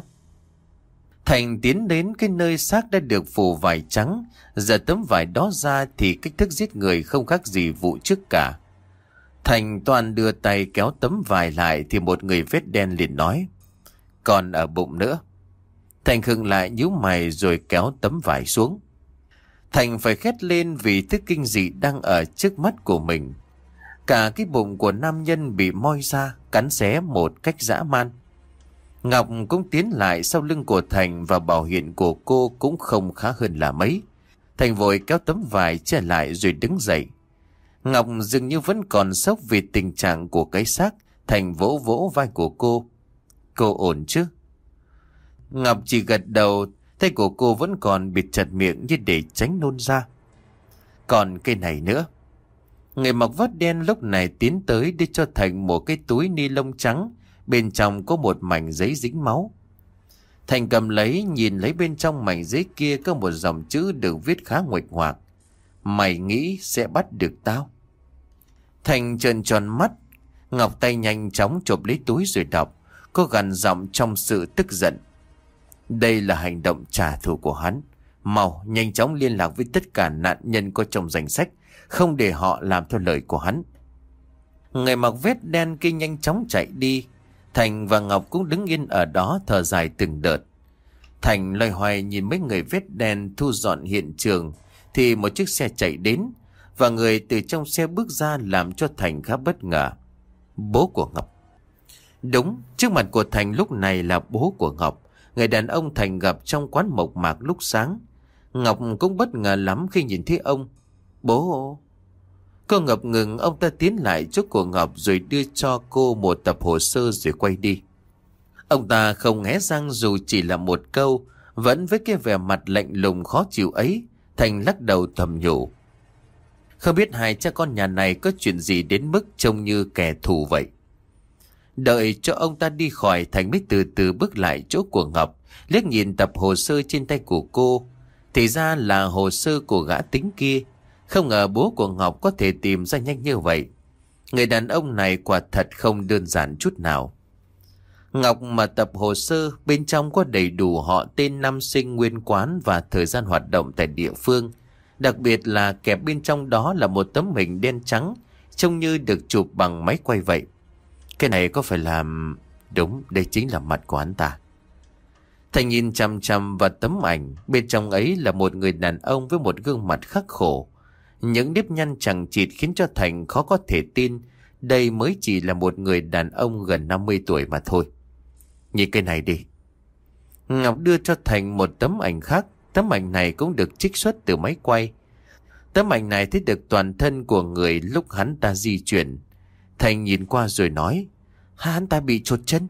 Thành tiến đến cái nơi xác đã được phủ vải trắng. Giờ tấm vải đó ra thì cách thức giết người không khác gì vụ trước cả. Thành toàn đưa tay kéo tấm vải lại thì một người vét đen liền nói. Còn ở bụng nữa. Thành khựng lại nhíu mày rồi kéo tấm vải xuống. Thành phải khét lên vì thứ kinh dị đang ở trước mắt của mình. Cả cái bụng của nam nhân bị moi ra, cắn xé một cách dã man. Ngọc cũng tiến lại sau lưng của Thành và biểu hiện của cô cũng không khá hơn là mấy. Thành vội kéo tấm vải che lại rồi đứng dậy. Ngọc dường như vẫn còn sốc vì tình trạng của cái xác. Thành vỗ vỗ vai của cô. Cô ổn chứ? Ngọc chỉ gật đầu, tay của cô vẫn còn bịt chặt miệng như để tránh nôn ra. Còn cái này nữa. Người mặc vest đen lúc này tiến tới đưa cho Thành một cái túi ni lông trắng, bên trong có một mảnh giấy dính máu. Thành cầm lấy, nhìn lấy bên trong mảnh giấy kia có một dòng chữ được viết khá nguệch ngoạc. Mày nghĩ sẽ bắt được tao? Thành trợn tròn mắt. Ngọc tay nhanh chóng chộp lấy túi rồi đọc. Cô gằn giọng trong sự tức giận. Đây là hành động trả thù của hắn. Mau nhanh chóng liên lạc với tất cả nạn nhân có trong danh sách, không để họ làm theo lời của hắn. Người mặc vest đen kia nhanh chóng chạy đi. Thành và Ngọc cũng đứng yên ở đó thở dài từng đợt. Thành loay hoay nhìn mấy người vest đen thu dọn hiện trường thì một chiếc xe chạy đến và người từ trong xe bước ra làm cho Thành khá bất ngờ. Bố của Ngọc. Đúng, trước mặt của Thành lúc này là bố của Ngọc, người đàn ông Thành gặp trong quán mộc mạc lúc sáng. Ngọc cũng bất ngờ lắm khi nhìn thấy ông. Bố... Cô ngập ngừng, ông ta tiến lại trước của Ngọc rồi đưa cho cô một tập hồ sơ rồi quay đi. Ông ta không hé răng dù chỉ là một câu, vẫn với cái vẻ mặt lạnh lùng khó chịu ấy. Thành lắc đầu thầm nhủ. Không biết hai cha con nhà này có chuyện gì đến mức trông như kẻ thù vậy. Đợi cho ông ta đi khỏi, Thành mới từ từ bước lại chỗ của Ngọc, liếc nhìn tập hồ sơ trên tay của cô. Thì ra là hồ sơ của gã tính kia. Không ngờ bố của Ngọc có thể tìm ra nhanh như vậy. Người đàn ông này quả thật không đơn giản chút nào. Ngọc mà tập hồ sơ, bên trong có đầy đủ họ, tên, năm sinh, nguyên quán và thời gian hoạt động tại địa phương. Đặc biệt là kẹp bên trong đó là một tấm hình đen trắng, trông như được chụp bằng máy quay vậy. Cái này có phải là... Đúng, đây chính là mặt của hắn ta. Thành nhìn chằm chằm vào tấm ảnh. Bên trong ấy là một người đàn ông với một gương mặt khắc khổ. Những nếp nhăn chằng chịt khiến cho Thành khó có thể tin đây mới chỉ là một người đàn ông gần năm mươi tuổi mà thôi. Nhìn cái này đi. Ngọc đưa cho Thành một tấm ảnh khác. Tấm ảnh này cũng được trích xuất từ máy quay. Tấm ảnh này thấy được toàn thân của người lúc hắn ta di chuyển. Thành nhìn qua rồi nói, hắn ta bị chột chân.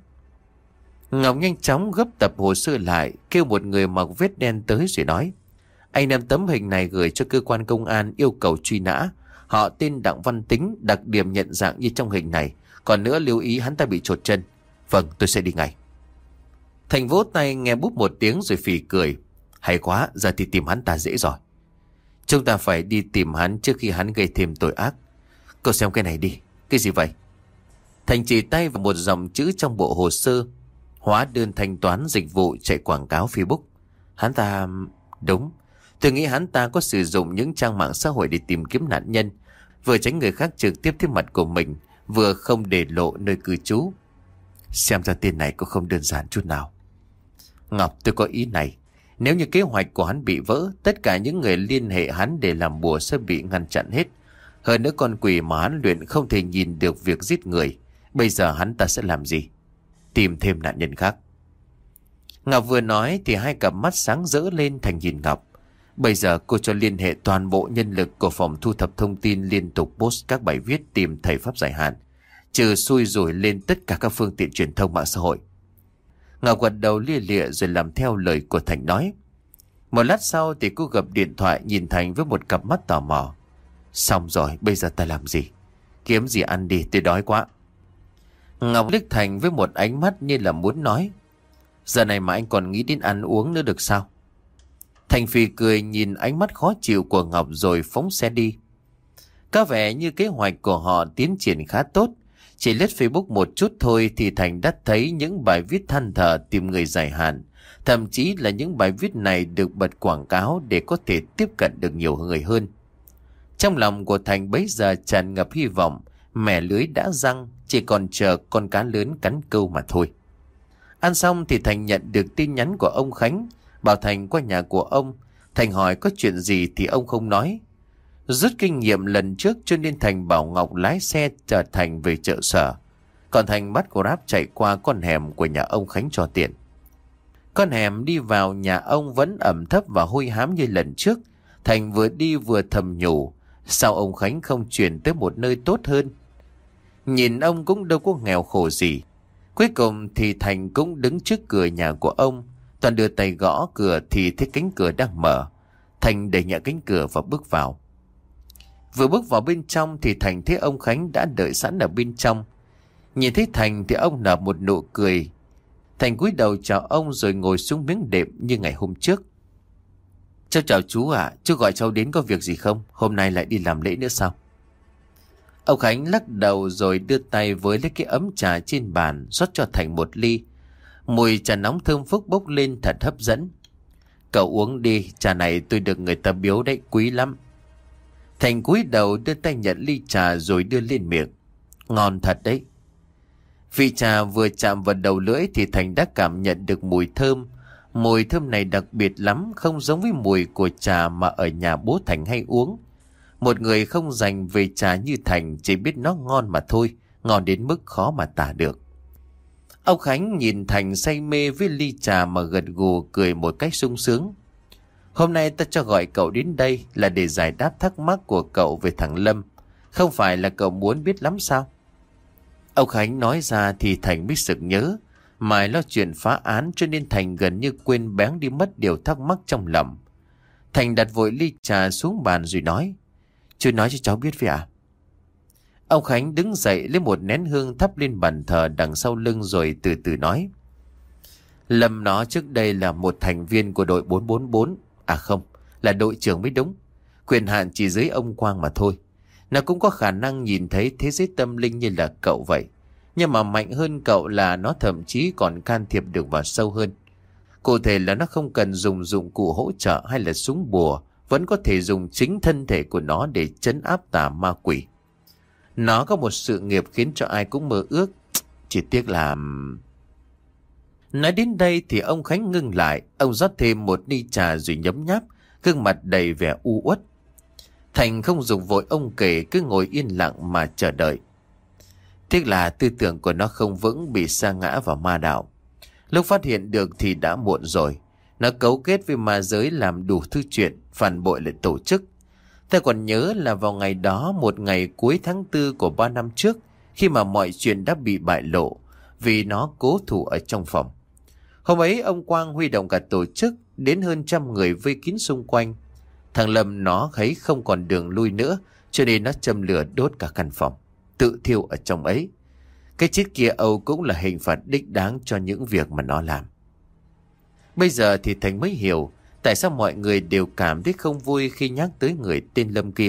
Ngọc nhanh chóng gấp tập hồ sơ lại, kêu một người mặc vest đen tới rồi nói, anh đem tấm hình này gửi cho cơ quan công an yêu cầu truy nã. Họ tên Đặng Văn Tính, đặc điểm nhận dạng như trong hình này. Còn nữa lưu ý hắn ta bị chột chân. Vâng, tôi sẽ đi ngay. Thành vỗ tay nghe búp một tiếng rồi phì cười. Hay quá, giờ thì tìm hắn ta dễ rồi. Chúng ta phải đi tìm hắn trước khi hắn gây thêm tội ác. Cậu xem cái này đi. Cái gì vậy? Thành chỉ tay vào một dòng chữ trong bộ hồ sơ. Hóa đơn thanh toán dịch vụ chạy quảng cáo Facebook. Hắn ta... Đúng. Tôi nghĩ hắn ta có sử dụng những trang mạng xã hội để tìm kiếm nạn nhân, vừa tránh người khác trực tiếp thấy mặt của mình, vừa không để lộ nơi cư trú. Xem ra tên này cũng không đơn giản chút nào. Ngọc, tôi có ý này. Nếu như kế hoạch của hắn bị vỡ, tất cả những người liên hệ hắn để làm bùa sẽ bị ngăn chặn hết. Hơn nữa con quỷ mà hắn luyện không thể nhìn được việc giết người. Bây giờ hắn ta sẽ làm gì? Tìm thêm nạn nhân khác. Ngọc vừa nói thì hai cặp mắt sáng rỡ lên. Thành nhìn Ngọc. Bây giờ cô cho liên hệ toàn bộ nhân lực của phòng thu thập thông tin liên tục post các bài viết tìm thầy pháp giải hạn, trừ xui rủi lên tất cả các phương tiện truyền thông mạng xã hội. Ngọc gật đầu lia lịa rồi làm theo lời của Thành nói. Một lát sau thì cô gập điện thoại nhìn Thành với một cặp mắt tò mò. Xong rồi, bây giờ ta làm gì? Kiếm gì ăn đi, tôi đói quá. Ngọc liếc Thành với một ánh mắt như là muốn nói, giờ này mà anh còn nghĩ đến ăn uống nữa được sao? Thành phì cười nhìn ánh mắt khó chịu của Ngọc rồi phóng xe đi. Có vẻ như kế hoạch của họ tiến triển khá tốt. Chỉ lướt Facebook một chút thôi thì Thành đã thấy những bài viết than thở tìm người giải hạn. Thậm chí là những bài viết này được bật quảng cáo để có thể tiếp cận được nhiều người hơn. Trong lòng của Thành bấy giờ tràn ngập hy vọng, mẻ lưới đã răng, chỉ còn chờ con cá lớn cắn câu mà thôi. Ăn xong thì Thành nhận được tin nhắn của ông Khánh, bảo Thành qua nhà của ông. Thành hỏi có chuyện gì thì ông không nói. Rút kinh nghiệm lần trước cho nên Thành bảo Ngọc lái xe chở Thành về chợ Sở. Còn Thành bắt Grab chạy qua con hẻm của nhà ông Khánh cho tiện. Con hẻm đi vào nhà ông vẫn ẩm thấp và hôi hám như lần trước. Thành vừa đi vừa thầm nhủ, sao ông Khánh không chuyển tới một nơi tốt hơn. Nhìn ông cũng đâu có nghèo khổ gì. Cuối cùng thì Thành cũng đứng trước cửa nhà của ông. Toàn đưa tay gõ cửa thì thấy cánh cửa đang mở. Thành đẩy nhẹ cánh cửa và bước vào. Vừa bước vào bên trong thì Thành thấy ông Khánh đã đợi sẵn ở bên trong. Nhìn thấy Thành thì ông nở một nụ cười. Thành cúi đầu chào ông rồi ngồi xuống miếng đệm như ngày hôm trước. Cháu chào chú ạ, chú gọi cháu đến có việc gì không? Hôm nay lại đi làm lễ nữa sao? Ông Khánh lắc đầu rồi đưa tay với lấy cái ấm trà trên bàn rót cho Thành một ly. Mùi trà nóng thơm phức bốc lên thật hấp dẫn. Cậu uống đi, trà này tôi được người ta biếu đấy, quý lắm. Thành cúi đầu đưa tay nhận ly trà rồi đưa lên miệng. Ngon thật đấy. Vị trà vừa chạm vào đầu lưỡi thì Thành đã cảm nhận được mùi thơm. Mùi thơm này đặc biệt lắm, không giống với mùi của trà mà ở nhà bố Thành hay uống. Một người không dành về trà như Thành chỉ biết nó ngon mà thôi, ngon đến mức khó mà tả được. Ông Khánh nhìn Thành say mê với ly trà mà gật gù cười một cách sung sướng. Hôm nay ta cho gọi cậu đến đây là để giải đáp thắc mắc của cậu về thằng Lâm. Không phải là cậu muốn biết lắm sao? Ông Khánh nói ra thì Thành biết sực nhớ. Mãi lo chuyện phá án cho nên Thành gần như quên bén đi mất điều thắc mắc trong lòng. Thành đặt vội ly trà xuống bàn rồi nói. Chú nói cho cháu biết vậy à? Ông Khánh đứng dậy lấy một nén hương thắp lên bàn thờ đằng sau lưng rồi từ từ nói. Lâm nó trước đây là một thành viên của đội bốn bốn bốn. À không, là đội trưởng mới đúng. Quyền hạn chỉ dưới ông Quang mà thôi. Nó cũng có khả năng nhìn thấy thế giới tâm linh như là cậu vậy. Nhưng mà mạnh hơn cậu là nó thậm chí còn can thiệp được vào sâu hơn. Cụ thể là nó không cần dùng dụng cụ hỗ trợ hay là súng bùa, vẫn có thể dùng chính thân thể của nó để trấn áp tà ma quỷ. Nó có một sự nghiệp khiến cho ai cũng mơ ước. Chỉ tiếc là... Nói đến đây thì ông Khánh ngưng lại. Ông rót thêm một ly trà rồi nhấm nháp, gương mặt đầy vẻ u uất. Thành không dùng vội ông kể, cứ ngồi yên lặng mà chờ đợi. Tiếc là tư tưởng của nó không vững, bị sa ngã vào ma đạo. Lúc phát hiện được thì đã muộn rồi. Nó cấu kết với ma giới làm đủ thứ chuyện, phản bội lại tổ chức. Ta còn nhớ là vào ngày đó, một ngày cuối tháng tư của ba năm trước, khi mà mọi chuyện đã bị bại lộ, vì nó cố thủ ở trong phòng. Hôm ấy ông Quang huy động cả tổ chức, đến hơn trăm người vây kín xung quanh. Thằng Lâm nó thấy không còn đường lui nữa, cho nên nó châm lửa đốt cả căn phòng, tự thiêu ở trong ấy. Cái chết kia Âu cũng là hình phạt đích đáng cho những việc mà nó làm. Bây giờ thì Thành mới hiểu tại sao mọi người đều cảm thấy không vui khi nhắc tới người tên Lâm kia.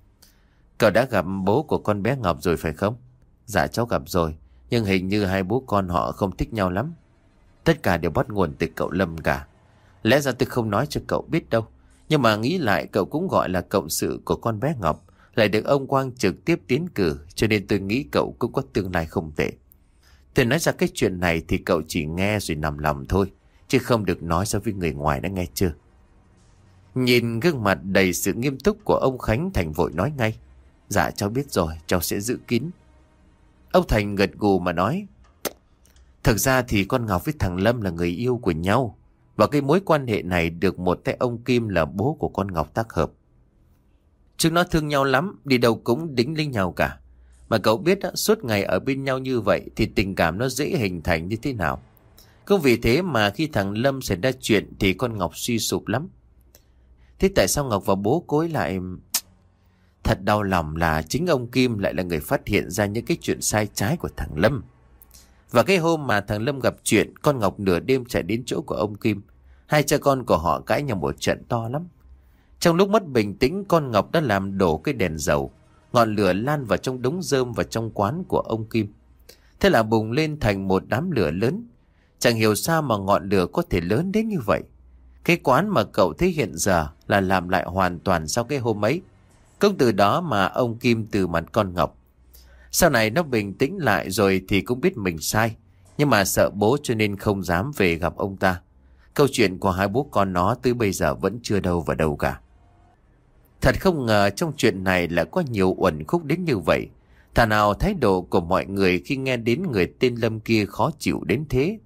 Cậu đã gặp bố của con bé Ngọc rồi phải không? Dạ cháu gặp rồi, nhưng hình như hai bố con họ không thích nhau lắm. Tất cả đều bắt nguồn từ cậu Lâm cả. Lẽ ra tôi không nói cho cậu biết đâu, nhưng mà nghĩ lại cậu cũng gọi là cộng sự của con bé Ngọc, lại được ông Quang trực tiếp tiến cử, cho nên tôi nghĩ cậu cũng có tương lai không tệ. Tôi nói ra cái chuyện này thì cậu chỉ nghe rồi nằm lòng thôi, chứ không được nói ra với người ngoài, đã nghe chưa? Nhìn gương mặt đầy sự nghiêm túc của ông Khánh, Thành vội nói ngay. Dạ cháu biết rồi, cháu sẽ giữ kín. Ông Thành gật gù mà nói. Thực ra thì con Ngọc với thằng Lâm là người yêu của nhau, và cái mối quan hệ này được một tay ông Kim là bố của con Ngọc tác hợp. Chúng nó thương nhau lắm, đi đâu cũng đính lấy nhau cả. Mà cậu biết đó, suốt ngày ở bên nhau như vậy thì tình cảm nó dễ hình thành như thế nào. Cũng vì thế mà khi thằng Lâm xảy ra chuyện thì con Ngọc suy sụp lắm. Thế tại sao Ngọc và bố cô ấy lại... Thật đau lòng là chính ông Kim lại là người phát hiện ra những cái chuyện sai trái của thằng Lâm. Và cái hôm mà thằng Lâm gặp chuyện, con Ngọc nửa đêm chạy đến chỗ của ông Kim. Hai cha con của họ cãi nhau một trận to lắm. Trong lúc mất bình tĩnh, con Ngọc đã làm đổ cái đèn dầu. Ngọn lửa lan vào trong đống rơm và trong quán của ông Kim. Thế là bùng lên thành một đám lửa lớn. Chẳng hiểu sao mà ngọn lửa có thể lớn đến như vậy. Cái quán mà cậu thấy hiện giờ là làm lại hoàn toàn sau cái hôm ấy. Cũng từ đó mà ông Kim từ mặt con Ngọc. Sau này nó bình tĩnh lại rồi thì cũng biết mình sai. Nhưng mà sợ bố cho nên không dám về gặp ông ta. Câu chuyện của hai bố con nó tới bây giờ vẫn chưa đâu vào đâu cả. Thật không ngờ trong chuyện này là có nhiều uẩn khúc đến như vậy. Thà nào thái độ của mọi người khi nghe đến người tên Lâm kia khó chịu đến thế.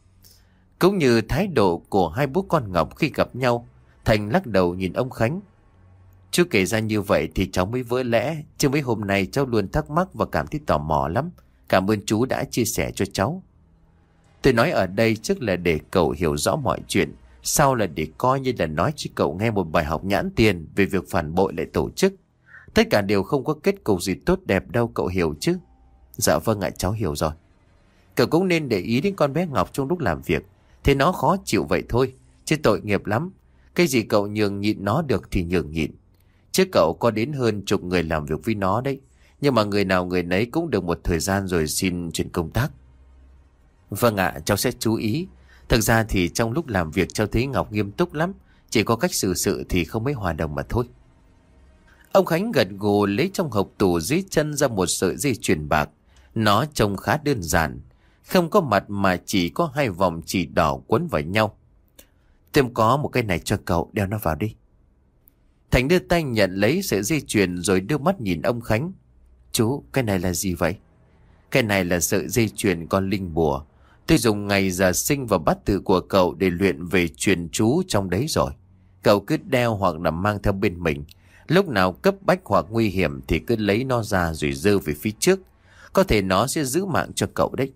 Cũng như thái độ của hai bố con Ngọc khi gặp nhau. Thành lắc đầu nhìn ông Khánh. Chú kể ra như vậy thì cháu mới vỡ lẽ. Chứ mấy hôm nay cháu luôn thắc mắc và cảm thấy tò mò lắm. Cảm ơn chú đã chia sẻ cho cháu. Tôi nói ở đây trước là để cậu hiểu rõ mọi chuyện. Sau là để coi như là nói cho cậu nghe một bài học nhãn tiền về việc phản bội lại tổ chức. Tất cả đều không có kết cục gì tốt đẹp đâu, cậu hiểu chứ? Dạ vâng ạ, cháu hiểu rồi. Cậu cũng nên để ý đến con bé Ngọc trong lúc làm việc. Thế nó khó chịu vậy thôi, chứ tội nghiệp lắm. Cái gì cậu nhường nhịn nó được thì nhường nhịn. Chứ cậu có đến hơn chục người làm việc với nó đấy. Nhưng mà người nào người nấy cũng được một thời gian rồi xin chuyển công tác. Vâng ạ, cháu sẽ chú ý. Thực ra thì trong lúc làm việc cháu thấy Ngọc nghiêm túc lắm. Chỉ có cách xử sự thì không mấy hòa đồng mà thôi. Ông Khánh gật gù lấy trong hộc tủ dưới chân ra một sợi dây chuyền bạc. Nó trông khá đơn giản. Không có mặt mà chỉ có hai vòng chỉ đỏ quấn vào nhau. Tôi có một cái này cho cậu, đeo nó vào đi. Thành đưa tay nhận lấy sợi dây chuyền rồi đưa mắt nhìn ông Khánh. Chú, cái này là gì vậy? Cái này là sợi dây chuyền con linh bùa. Tôi dùng ngày giờ sinh và bát tự của cậu để luyện về truyền chú trong đấy rồi. Cậu cứ đeo hoặc là mang theo bên mình. Lúc nào cấp bách hoặc nguy hiểm thì cứ lấy nó ra rồi giơ về phía trước. Có thể nó sẽ giữ mạng cho cậu đấy.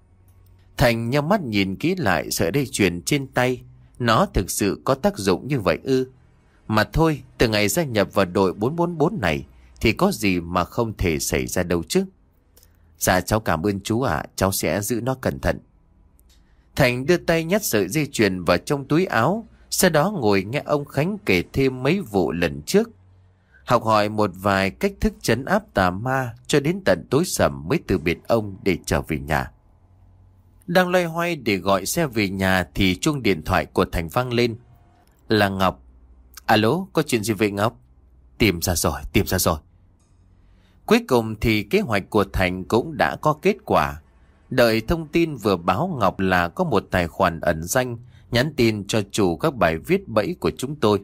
Thành nhắm mắt nhìn kỹ lại sợi dây chuyền trên tay. Nó thực sự có tác dụng như vậy ư? Mà thôi, từ ngày gia nhập vào đội bốn bốn bốn này thì có gì mà không thể xảy ra đâu chứ. Dạ cháu cảm ơn chú ạ, cháu sẽ giữ nó cẩn thận. Thành đưa tay nhét sợi dây chuyền vào trong túi áo, sau đó ngồi nghe ông Khánh kể thêm mấy vụ lần trước. Học hỏi một vài cách thức trấn áp tà ma cho đến tận tối sầm mới từ biệt ông để trở về nhà. Đang loay hoay để gọi xe về nhà thì chuông điện thoại của Thành vang lên. Là Ngọc. Alo, có chuyện gì vậy Ngọc? Tìm ra rồi, tìm ra rồi. Cuối cùng thì kế hoạch của Thành cũng đã có kết quả. Đợi thông tin vừa báo Ngọc là có một tài khoản ẩn danh nhắn tin cho chủ các bài viết bẫy của chúng tôi.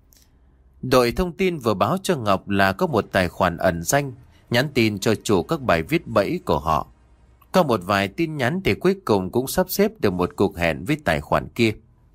Đội thông tin vừa báo cho Ngọc là có một tài khoản ẩn danh nhắn tin cho chủ các bài viết bẫy của họ. Có một vài tin nhắn thì cuối cùng cũng sắp xếp được một cuộc hẹn với tài khoản kia.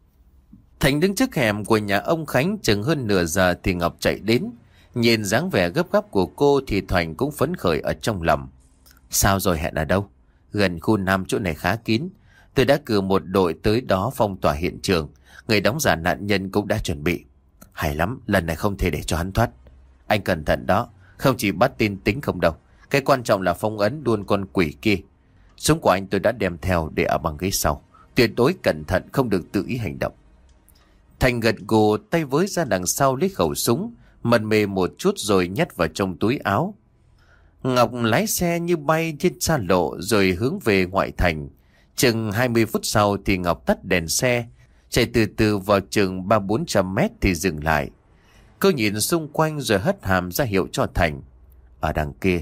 Thành đứng trước hẻm của nhà ông Khánh chừng hơn nửa giờ thì Ngọc chạy đến. Nhìn dáng vẻ gấp gáp của cô thì Thành cũng phấn khởi ở trong lòng. Sao rồi, hẹn ở đâu? Gần khu Nam, chỗ này khá kín. Tôi đã cử một đội tới đó phong tỏa hiện trường. Người đóng giả nạn nhân cũng đã chuẩn bị. Hay lắm, lần này không thể để cho hắn thoát. Anh cẩn thận đó, không chỉ bắt tin tính không đâu. Cái quan trọng là phong ấn luôn con quỷ kia. Súng của anh tôi đã đem theo để ở băng ghế sau. Tuyệt đối cẩn thận, không được tự ý hành động. Thành gật gù tay với ra đằng sau lấy khẩu súng, mần mề một chút rồi nhét vào trong túi áo. Ngọc lái xe như bay trên xa lộ rồi hướng về ngoại thành. Chừng hai mươi phút sau thì Ngọc tắt đèn xe, chạy từ từ vào chừng ba bốn trăm mét thì dừng lại. Cô nhìn xung quanh rồi hất hàm ra hiệu cho Thành. Ở đằng kia.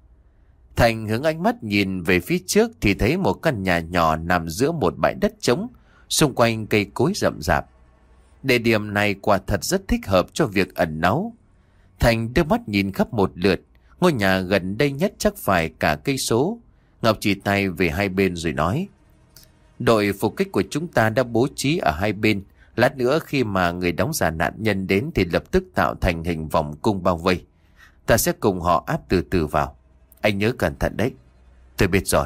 Thành hướng ánh mắt nhìn về phía trước thì thấy một căn nhà nhỏ nằm giữa một bãi đất trống, xung quanh cây cối rậm rạp. Địa điểm này quả thật rất thích hợp cho việc ẩn náu. Thành đưa mắt nhìn khắp một lượt, ngôi nhà gần đây nhất chắc phải cả cây số. Ngọc chỉ tay về hai bên rồi nói. Đội phục kích của chúng ta đã bố trí ở hai bên. Lát nữa khi mà người đóng giả nạn nhân đến thì lập tức tạo thành hình vòng cung bao vây. Ta sẽ cùng họ áp từ từ vào. Anh nhớ cẩn thận đấy. Tôi biết rồi.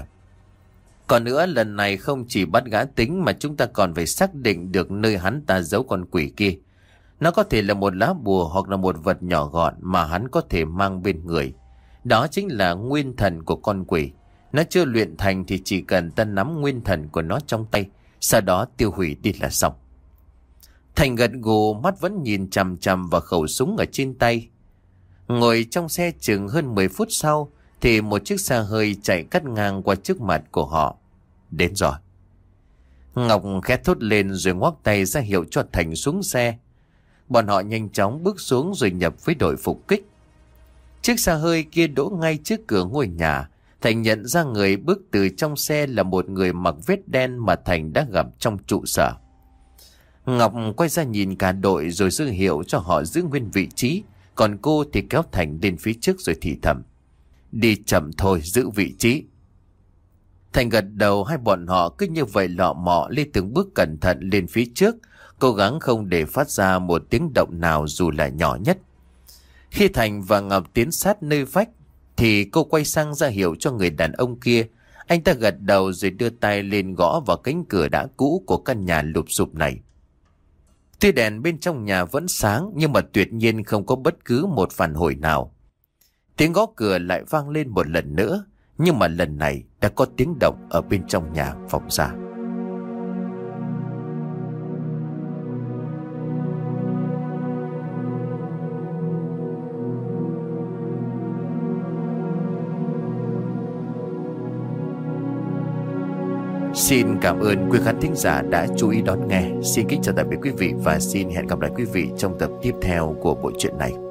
Còn nữa, lần này không chỉ bắt gã tính mà chúng ta còn phải xác định được nơi hắn ta giấu con quỷ kia. Nó có thể là một lá bùa hoặc là một vật nhỏ gọn mà hắn có thể mang bên người. Đó chính là nguyên thần của con quỷ. Nó chưa luyện thành thì chỉ cần ta nắm nguyên thần của nó trong tay, sau đó tiêu hủy đi là xong. Thành gật gù, mắt vẫn nhìn chằm chằm vào khẩu súng ở trên tay. Ngồi trong xe chừng hơn mười phút sau thì một chiếc xe hơi chạy cắt ngang qua trước mặt của họ. Đến rồi. Ngọc khẽ thốt lên rồi ngoắc tay ra hiệu cho Thành xuống xe. Bọn họ nhanh chóng bước xuống rồi nhập với đội phục kích. Chiếc xe hơi kia đỗ ngay trước cửa ngôi nhà. Thành nhận ra người bước từ trong xe là một người mặc vest đen mà Thành đã gặp trong trụ sở. Ngọc quay ra nhìn cả đội rồi giơ hiệu cho họ giữ nguyên vị trí. Còn cô thì kéo Thành lên phía trước rồi thì thầm: "Đi chậm thôi, giữ vị trí." Thành gật đầu, hai bọn họ cứ như vậy lọ mọ lên từng bước cẩn thận lên phía trước, cố gắng không để phát ra một tiếng động nào dù là nhỏ nhất. Khi Thành và Ngọc tiến sát nơi vách thì cô quay sang ra hiệu cho người đàn ông kia. Anh ta gật đầu rồi đưa tay lên gõ vào cánh cửa đã cũ của căn nhà lụp xụp này. Tuy đèn bên trong nhà vẫn sáng nhưng mà tuyệt nhiên không có bất cứ một phản hồi nào. Tiếng gõ cửa lại vang lên một lần nữa, nhưng mà lần này đã có tiếng động ở bên trong nhà vọng ra. Xin cảm ơn quý khán thính giả đã chú ý đón nghe. Xin kính chào tạm biệt quý vị và xin hẹn gặp lại quý vị trong tập tiếp theo của bộ truyện này.